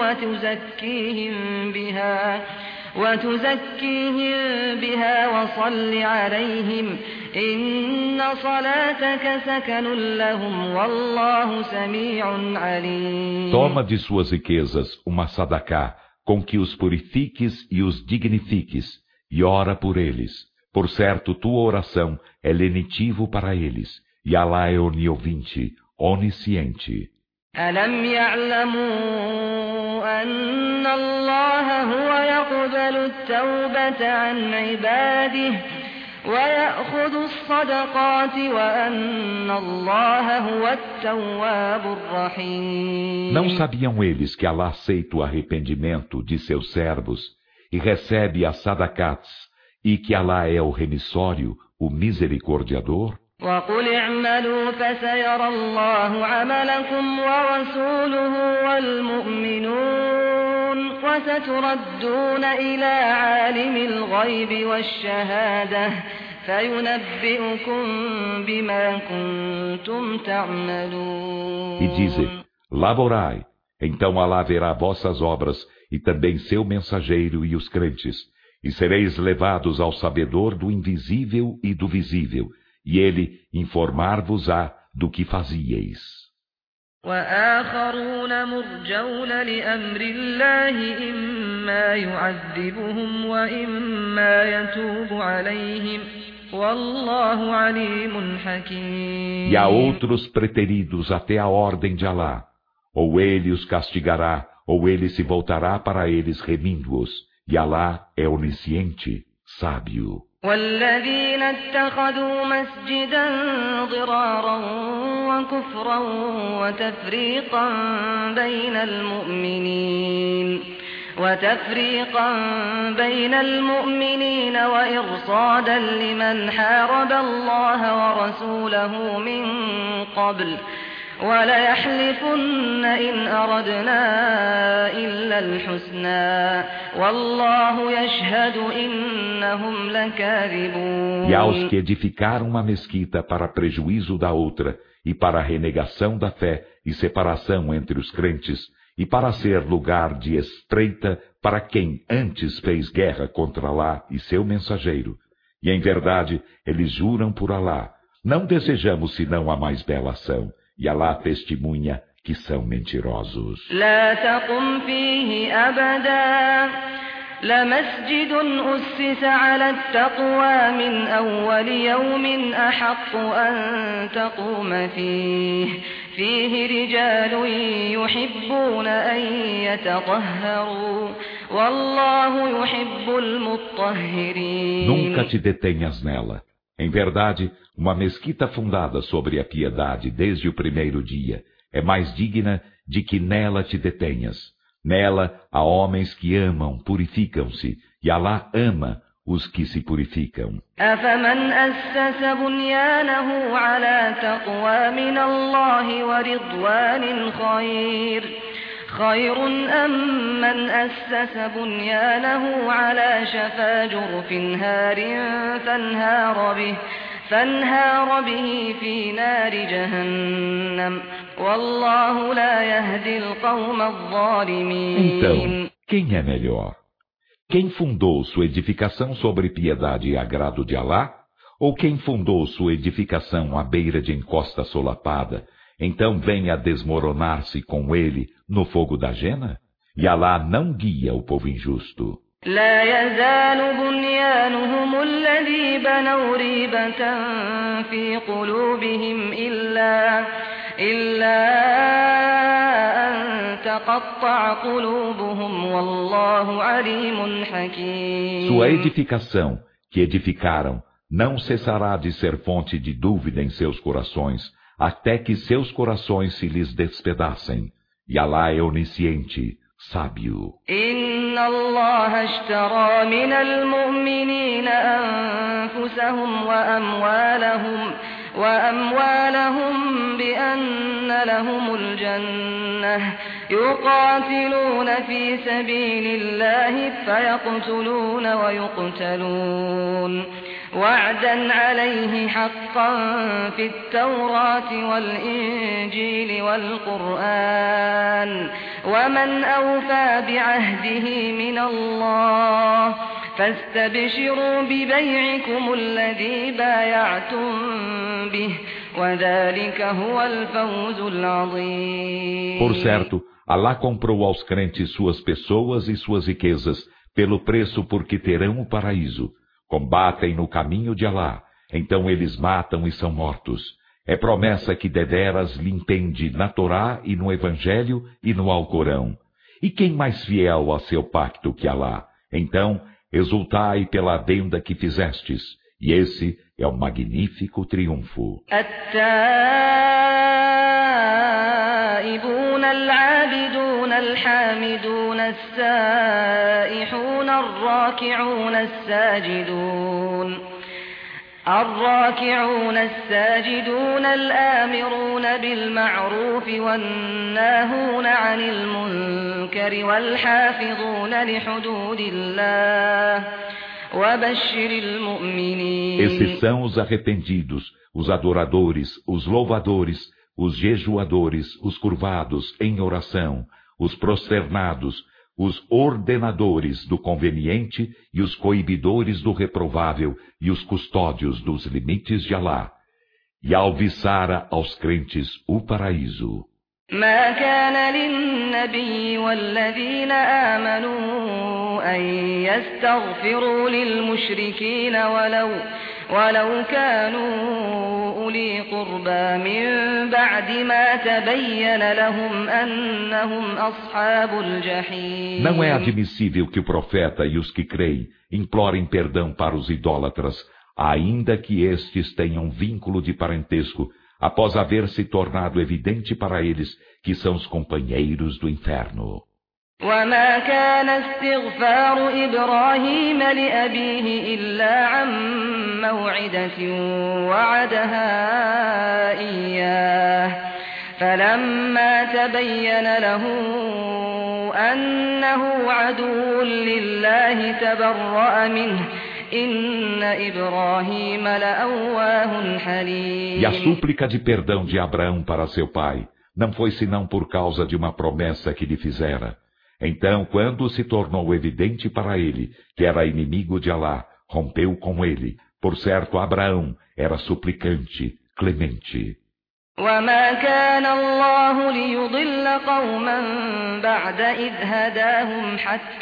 وتزكيهم بها وصل عليهم إن صلاتك سكن لهم والله سميع عليم. Toma de suas riquezas uma sadaqá, com que os purifiques e os dignifiques, e ora por eles. Por certo, tua oração é lenitivo para eles, e Alá é oniovinte, onisciente. ألم يعلموا أن الله هو يقبل التوبة عن عباده ويأخذ الصدقات وأن الله هو التواب الرحيم. Não sabiam eles que Alá aceita o arrependimento de seus servos e recebe as sadaqats, e que Alá é o remissório, o misericordiador? وقل اعملوا فسيرى الله عملكم ورسوله والمؤمنون وستردون إلى عالم الغيب والشهادة فينبئكم بما كنتم تعملون. E dize, laborai, então Alá verá vossas obras e também seu mensageiro e os crentes, e sereis levados ao sabedor do invisível e do visível, e ele informar-vos-á do que fazieis. وآخرون مرجون لأمر الله إما يعذبهم وإما يتوب عليهم والله عليم حكيم. E há outros preteridos até a ordem de Alá. Ou ele os castigará, ou ele se voltará para eles remindo-os. E Alá é onisciente, sábio. والذين اتخذوا مسجدا ضرارا وكفرا وتفريقا بين المؤمنين وإرصادا لمن حارب الله ورسوله من قبل وليحلفن إن أردنا إلا الحسنى والله يشهد إنهم لكاذبون. E aos que edificaram uma mesquita para prejuízo da outra, e para a renegação da fé e separação entre os crentes, e para ser lugar de estreita para quem antes fez guerra contra Alá e seu mensageiro. E em verdade, eles juram por Alá, não desejamos senão a mais bela ação, e Alá testemunha que são mentirosos. لا تقم فيه أبدا لمسجد أسس على التقوى من أول يوم أحق أن تقوم فيه رجال يحبون أن يتطهروا والله يحب المطهرين. Nunca te detenhas nela. Em verdade, uma mesquita fundada sobre a piedade desde o primeiro dia é mais digna de que nela te detenhas. Nela há homens que amam, purificam-se, e Alá ama os que se purificam. أفمن أسس بنيانه على تقوى من الله ورضوان خير أم من أسس بنيانه على شفا جرف هار فانهار به في نار جهنم والله لا يهدي القوم الظالمين. Então, quem é melhor? Quem fundou sua edificação sobre piedade e agrado de Alá? Ou quem fundou sua edificação à beira de encosta solapada, então vem a desmoronar-se com ele no fogo da jena? E Alá não guia o povo injusto. لا يزال بنيانهم الذي بنوا ريبة في قلوبهم إلا أن تقطع قلوبهم والله عليم حكيم. Sua edificação, que edificaram, não cessará de ser fonte de dúvida em seus corações, até que seus corações se lhes despedacem. E Alá é onisciente, sábio. إن الله اشترى من المؤمنين أنفسهم وأموالهم بأن لهم الجنة يقاتلون في سبيل الله فيقتلون ويقتلون وعدا عليه حقا في التوراة والإنجيل والقرآن ومن أوفى بعهده من الله فاستبشروا ببيعكم الذي بايعتم به وذلك هو الفوز العظيم. Por certo, Alá comprou aos crentes suas pessoas e suas riquezas pelo preço por que terão o paraíso. Combatem no caminho de Alá, então eles matam e são mortos. É promessa que deveras lhe entende na Torá e no Evangelho e no Alcorão. E quem mais fiel a seu pacto que Alá? Então, exultai pela venda que fizestes, e esse é o magnífico triunfo. التائبون العابدون الحامدون السائحون الراكعون الساجدون الآمرون بالمعروف والناهون عن المنكر والحافظون لحدود الله وبشر المؤمنين. Esses são os arrependidos, os adoradores, os louvadores, os jejuadores, os curvados em oração, os prosternados, os ordenadores do conveniente e os coibidores do reprovável e os custódios dos limites de Alá. E alviçara aos crentes o paraíso. ما كان للنبي والذين آمنوا أن يستغفروا للمشركين ولو كانوا أولي قربى من بعد ما تبين لهم أنهم أصحاب الجحيم. Não é admissível que o profeta e os que creem implorem perdão para os idólatras, ainda que estes tenham vínculo de parentesco, após haver se tornado evidente para eles que são os companheiros do inferno. وما كان استغفار إبراهيم لأبيه إلا عن موعدة وعدها إياه فلما تبين له أنه عدو لله تبرأ منه إن إبراهيم لأواه حليم. E a súplica de perdão de Abraão para seu pai não foi senão por causa de uma promessa que lhe fizera. Então, quando se tornou evidente para ele que era inimigo de Alá, rompeu com ele. Por certo, Abraão era suplicante, clemente. وما كان الله ليضل قوما بعد إذ هداهم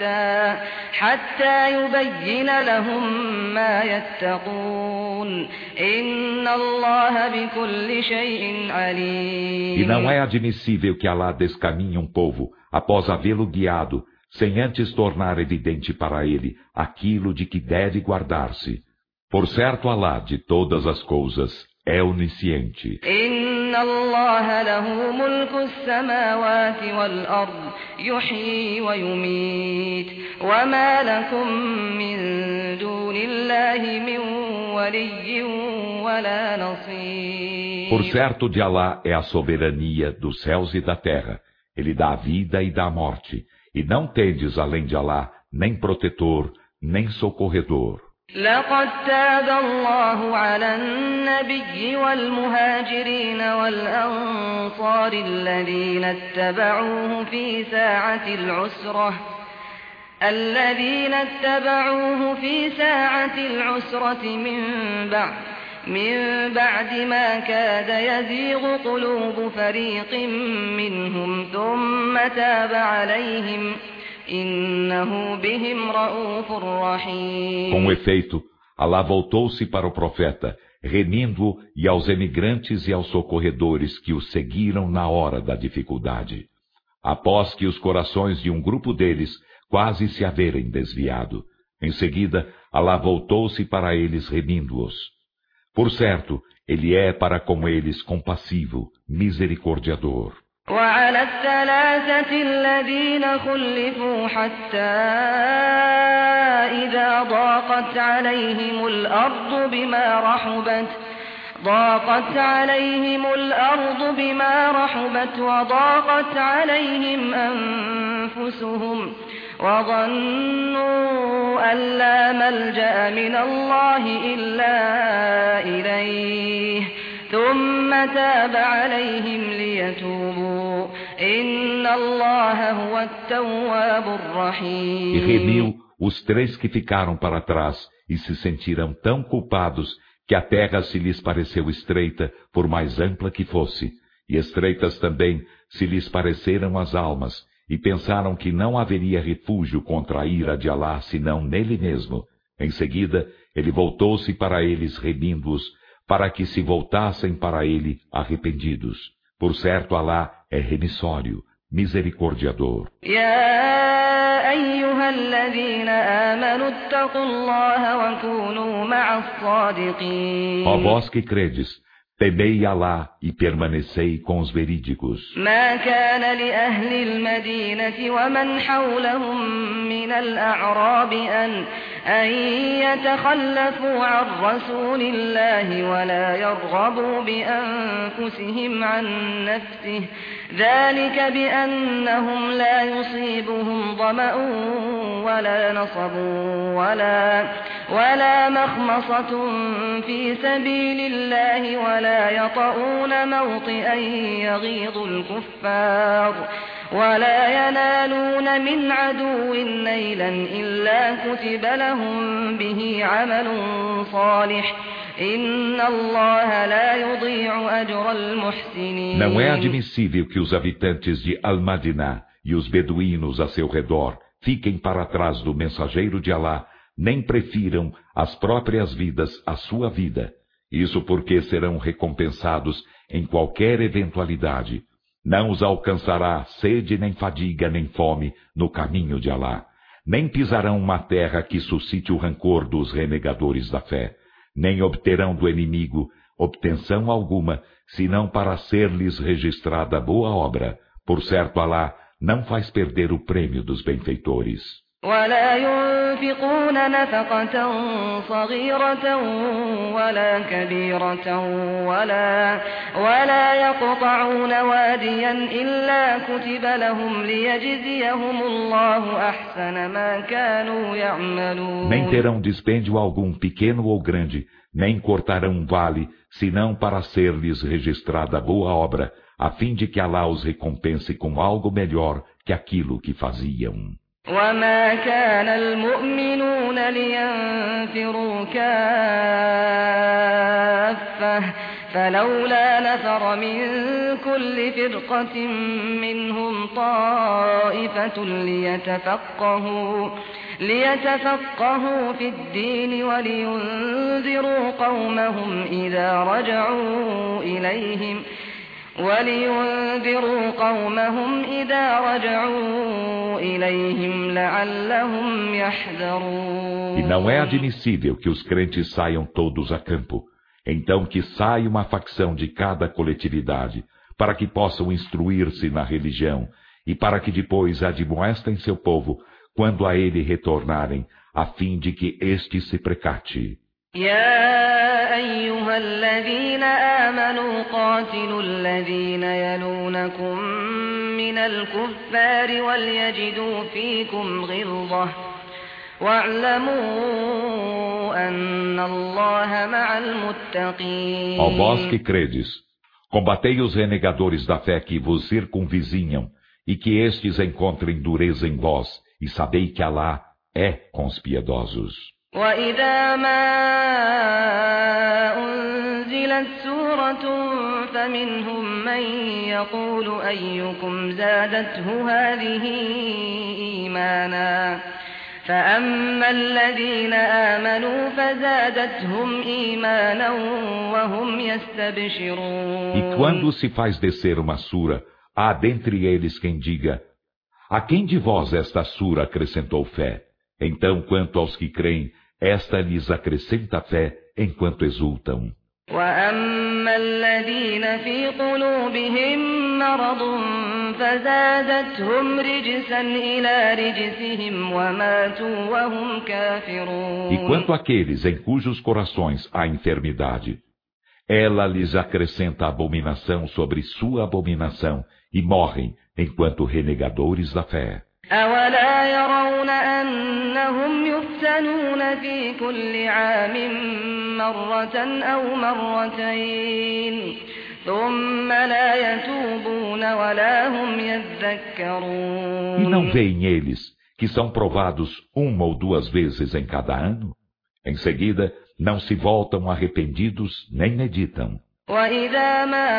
حتى يبين لهم ما يتقون إن الله بكل شيء عليم. E não é admissível que Alá descaminhe um povo após havê-lo guiado, sem antes tornar evidente para ele aquilo de que deve guardar-se. Por certo, Alá de todas as coisas é onisciente. إن الله له ملك السماوات والأرض يحيي ويميت وما لكم من دون الله من ولي ولا نصير. Por certo, de Alá é a soberania dos céus e da terra. Ele dá a vida e dá a morte. E não tendes além de Alá nem protetor, nem socorredor. لقد تاب الله على النبي والمهاجرين والأنصار الذين اتبعوه في ساعة العسرة من بعد ما كاد يزيغ قلوب فريق منهم ثم تاب عليهم إنه بهم رؤوف رحيم. Com efeito, Alá voltou-se para o profeta, remindo-o e aos emigrantes e aos socorredores que o seguiram na hora da dificuldade. Após que os corações de um grupo deles quase se haverem desviado. Em seguida, Alá voltou-se para eles remindo-os. Por certo, ele é para com eles compassivo, misericordiador. وعلى الثلاثة الذين خلفوا حتى إذا ضاقت عليهم الأرض بما رحبت وضاقت عليهم أنفسهم وظنوا أن لا ملجأ من الله إلا إليه ثم تاب عليهم ليتوبوا إن الله هو التواب الرحيم. E remiu os três que ficaram para trás e se sentiram tão culpados que a terra se lhes pareceu estreita, por mais ampla que fosse, e estreitas também se lhes pareceram as almas, e pensaram que não haveria refúgio contra a ira de Alá senão nele mesmo. Em seguida, ele voltou-se para eles remindo-os, para que se voltassem para ele arrependidos. Por certo, Alá é remissório, misericordiador. يا أيها الذين آمنوا اتقوا الله وكونوا مع الصادقين. Ó vós que credes, temei Alá e permanecei com os verídicos. ما كان لأهل المدينة ومن حولهم من الأعراب أن يتخلفوا عن رسول الله ولا يرغبوا بأنفسهم عن نفسه ذلك بأنهم لا يصيبهم ظمأ ولا نصب ولا مخمصة في سبيل الله ولا يطؤون موطئا يغيظ الكفار ولا ينالون من عدو نيلا إلا كتب لهم به عمل صالح إن الله لا يضيع أجر المحسنين. Não é admissível que os habitantes de Al-Madinah e os beduínos a seu redor fiquem para trás do mensageiro de Alá, nem prefiram as próprias vidas à sua vida. Isso porque serão recompensados em qualquer eventualidade. Não os alcançará sede, nem fadiga, nem fome no caminho de Alá. Nem pisarão uma terra que suscite o rancor dos renegadores da fé. Nem obterão do inimigo obtenção alguma, senão para ser-lhes registrada boa obra. Por certo, Alá não faz perder o prêmio dos benfeitores. ولا ينفقون نفقة صغيرة ولا كبيرة ولا يقطعون واديا إلا كتب لهم ليجزيهم الله أحسن ما كانوا يعملون. Nem terão dispêndio algum, pequeno ou grande, nem cortarão um vale, senão para ser-lhes registrada boa obra, a fim de que Alá os recompense com algo melhor que aquilo que faziam. وما كان المؤمنون لينفروا كافة فلولا نفر من كل فرقة منهم طائفة ليتفقهوا في الدين ولينذروا قومهم إذا رجعوا إليهم لعلهم يحذرون. E não é admissível que os crentes saiam todos a campo. Então que saia uma facção de cada coletividade, para que possam instruir-se na religião, e para que depois admoestem seu povo, quando a ele retornarem, a fim de que este se precate. يا أيها الذين آمنوا قاتلوا الذين يلونكم من الكفار وليجدوا فيكم غلظة واعلموا أن الله مع المتقين. Ó vós que credes, combatei os renegadores da fé que vos circunvizinham, e que estes encontrem dureza em vós, e sabei que Alá é com os piedosos. وَإِذَا مَا أُنْزِلَتْ سُورَةٌ فَمِنْهُمْ مَنْ يَقُولُ أَيُّكُمْ زَادَتْهُ هَذِهِ إِيمَانًا فَأَمَّا الَّذِينَ آمَنُوا فَزَادَتْهُمْ إِيمَانًا وَهُمْ يَسْتَبْشِرُونَ. E quando se faz descer uma sura, há dentre eles quem diga: a quem de vós esta sura acrescentou fé? Então, quanto aos que creem, esta lhes acrescenta fé enquanto exultam. وَأَمَّا الَّذِينَ فِي قُلُوبِهِم مَّرَضٌ فَزَادَتْهُمْ رِجْسًا إِلَى رِجْسِهِمْ وَمَاتُوا وَهُمْ كَافِرُونَ. E quanto àqueles em cujos corações há enfermidade, ela lhes acrescenta abominação sobre sua abominação e morrem enquanto renegadores da fé. أَوَلَا يَرَوْنَ أَنَّهُمْ يُفْتَنُونَ فِي كُلِّ عَامٍ مَّرَّةً أَوْ مَرَّتَيْنِ ثُمَّ لَا يَتُوبُونَ وَلَا هُمْ يَذَّكَّرُونَ. E não veem eles que são provados uma ou duas vezes em cada ano? Em seguida, não se voltam arrependidos nem meditam. وَإِذَا مَا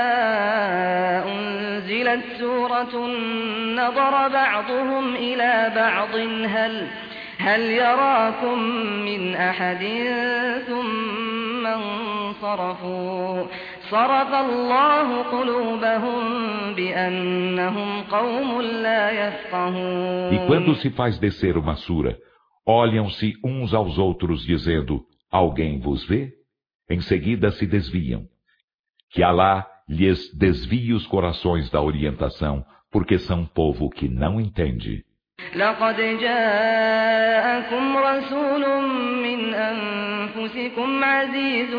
أُنْزِلَتْ سُورَةٌ نَظَرَ بَعْضُهُمْ إِلَى بَعْضٍ هَلْ يَرَاكُمْ مِنْ أَحَدٍ ثُمَّ انصَرَفُوا صَرَفَ اللَّهُ قُلُوبَهُمْ بِأَنَّهُمْ قَوْمٌ لَا يَفْقَهُونَ. E quando se faz descer uma sura, olham-se uns aos outros dizendo: alguém vos vê? Em seguida se desviam. Que Alá lhes desvie os corações da orientação, porque são povo que não entende. لقد جاءكم رسول من أنفسكم عزيز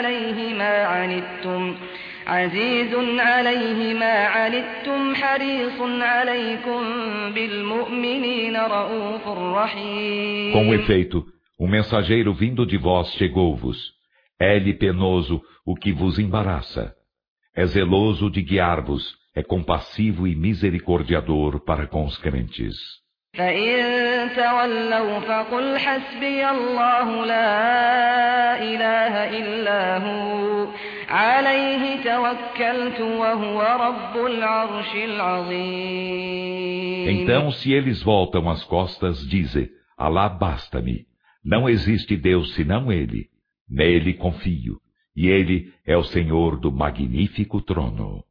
عليه ما عنتم حريص عليكم بالمؤمنين رؤوف رحيم. Com efeito, um mensageiro vindo de vós chegou-vos. É-lhe penoso o que vos embaraça. É zeloso de guiar-vos, é compassivo e misericordiador para com os crentes. فَإِن تَوَلَّوْا فَقُلْ حَسْبِيَ اللَّهُ لَا إِلَٰهَ إِلَّا هُوَ عَلَيْهِ تَوَكَّلْتُ وَهُوَ رَبُّ الْعَرْشِ الْعَظِيمِ. Então, se eles voltam as costas, dize: Alá basta-me. Não existe Deus senão Ele. Nele confio, e Ele é o Senhor do magnífico trono.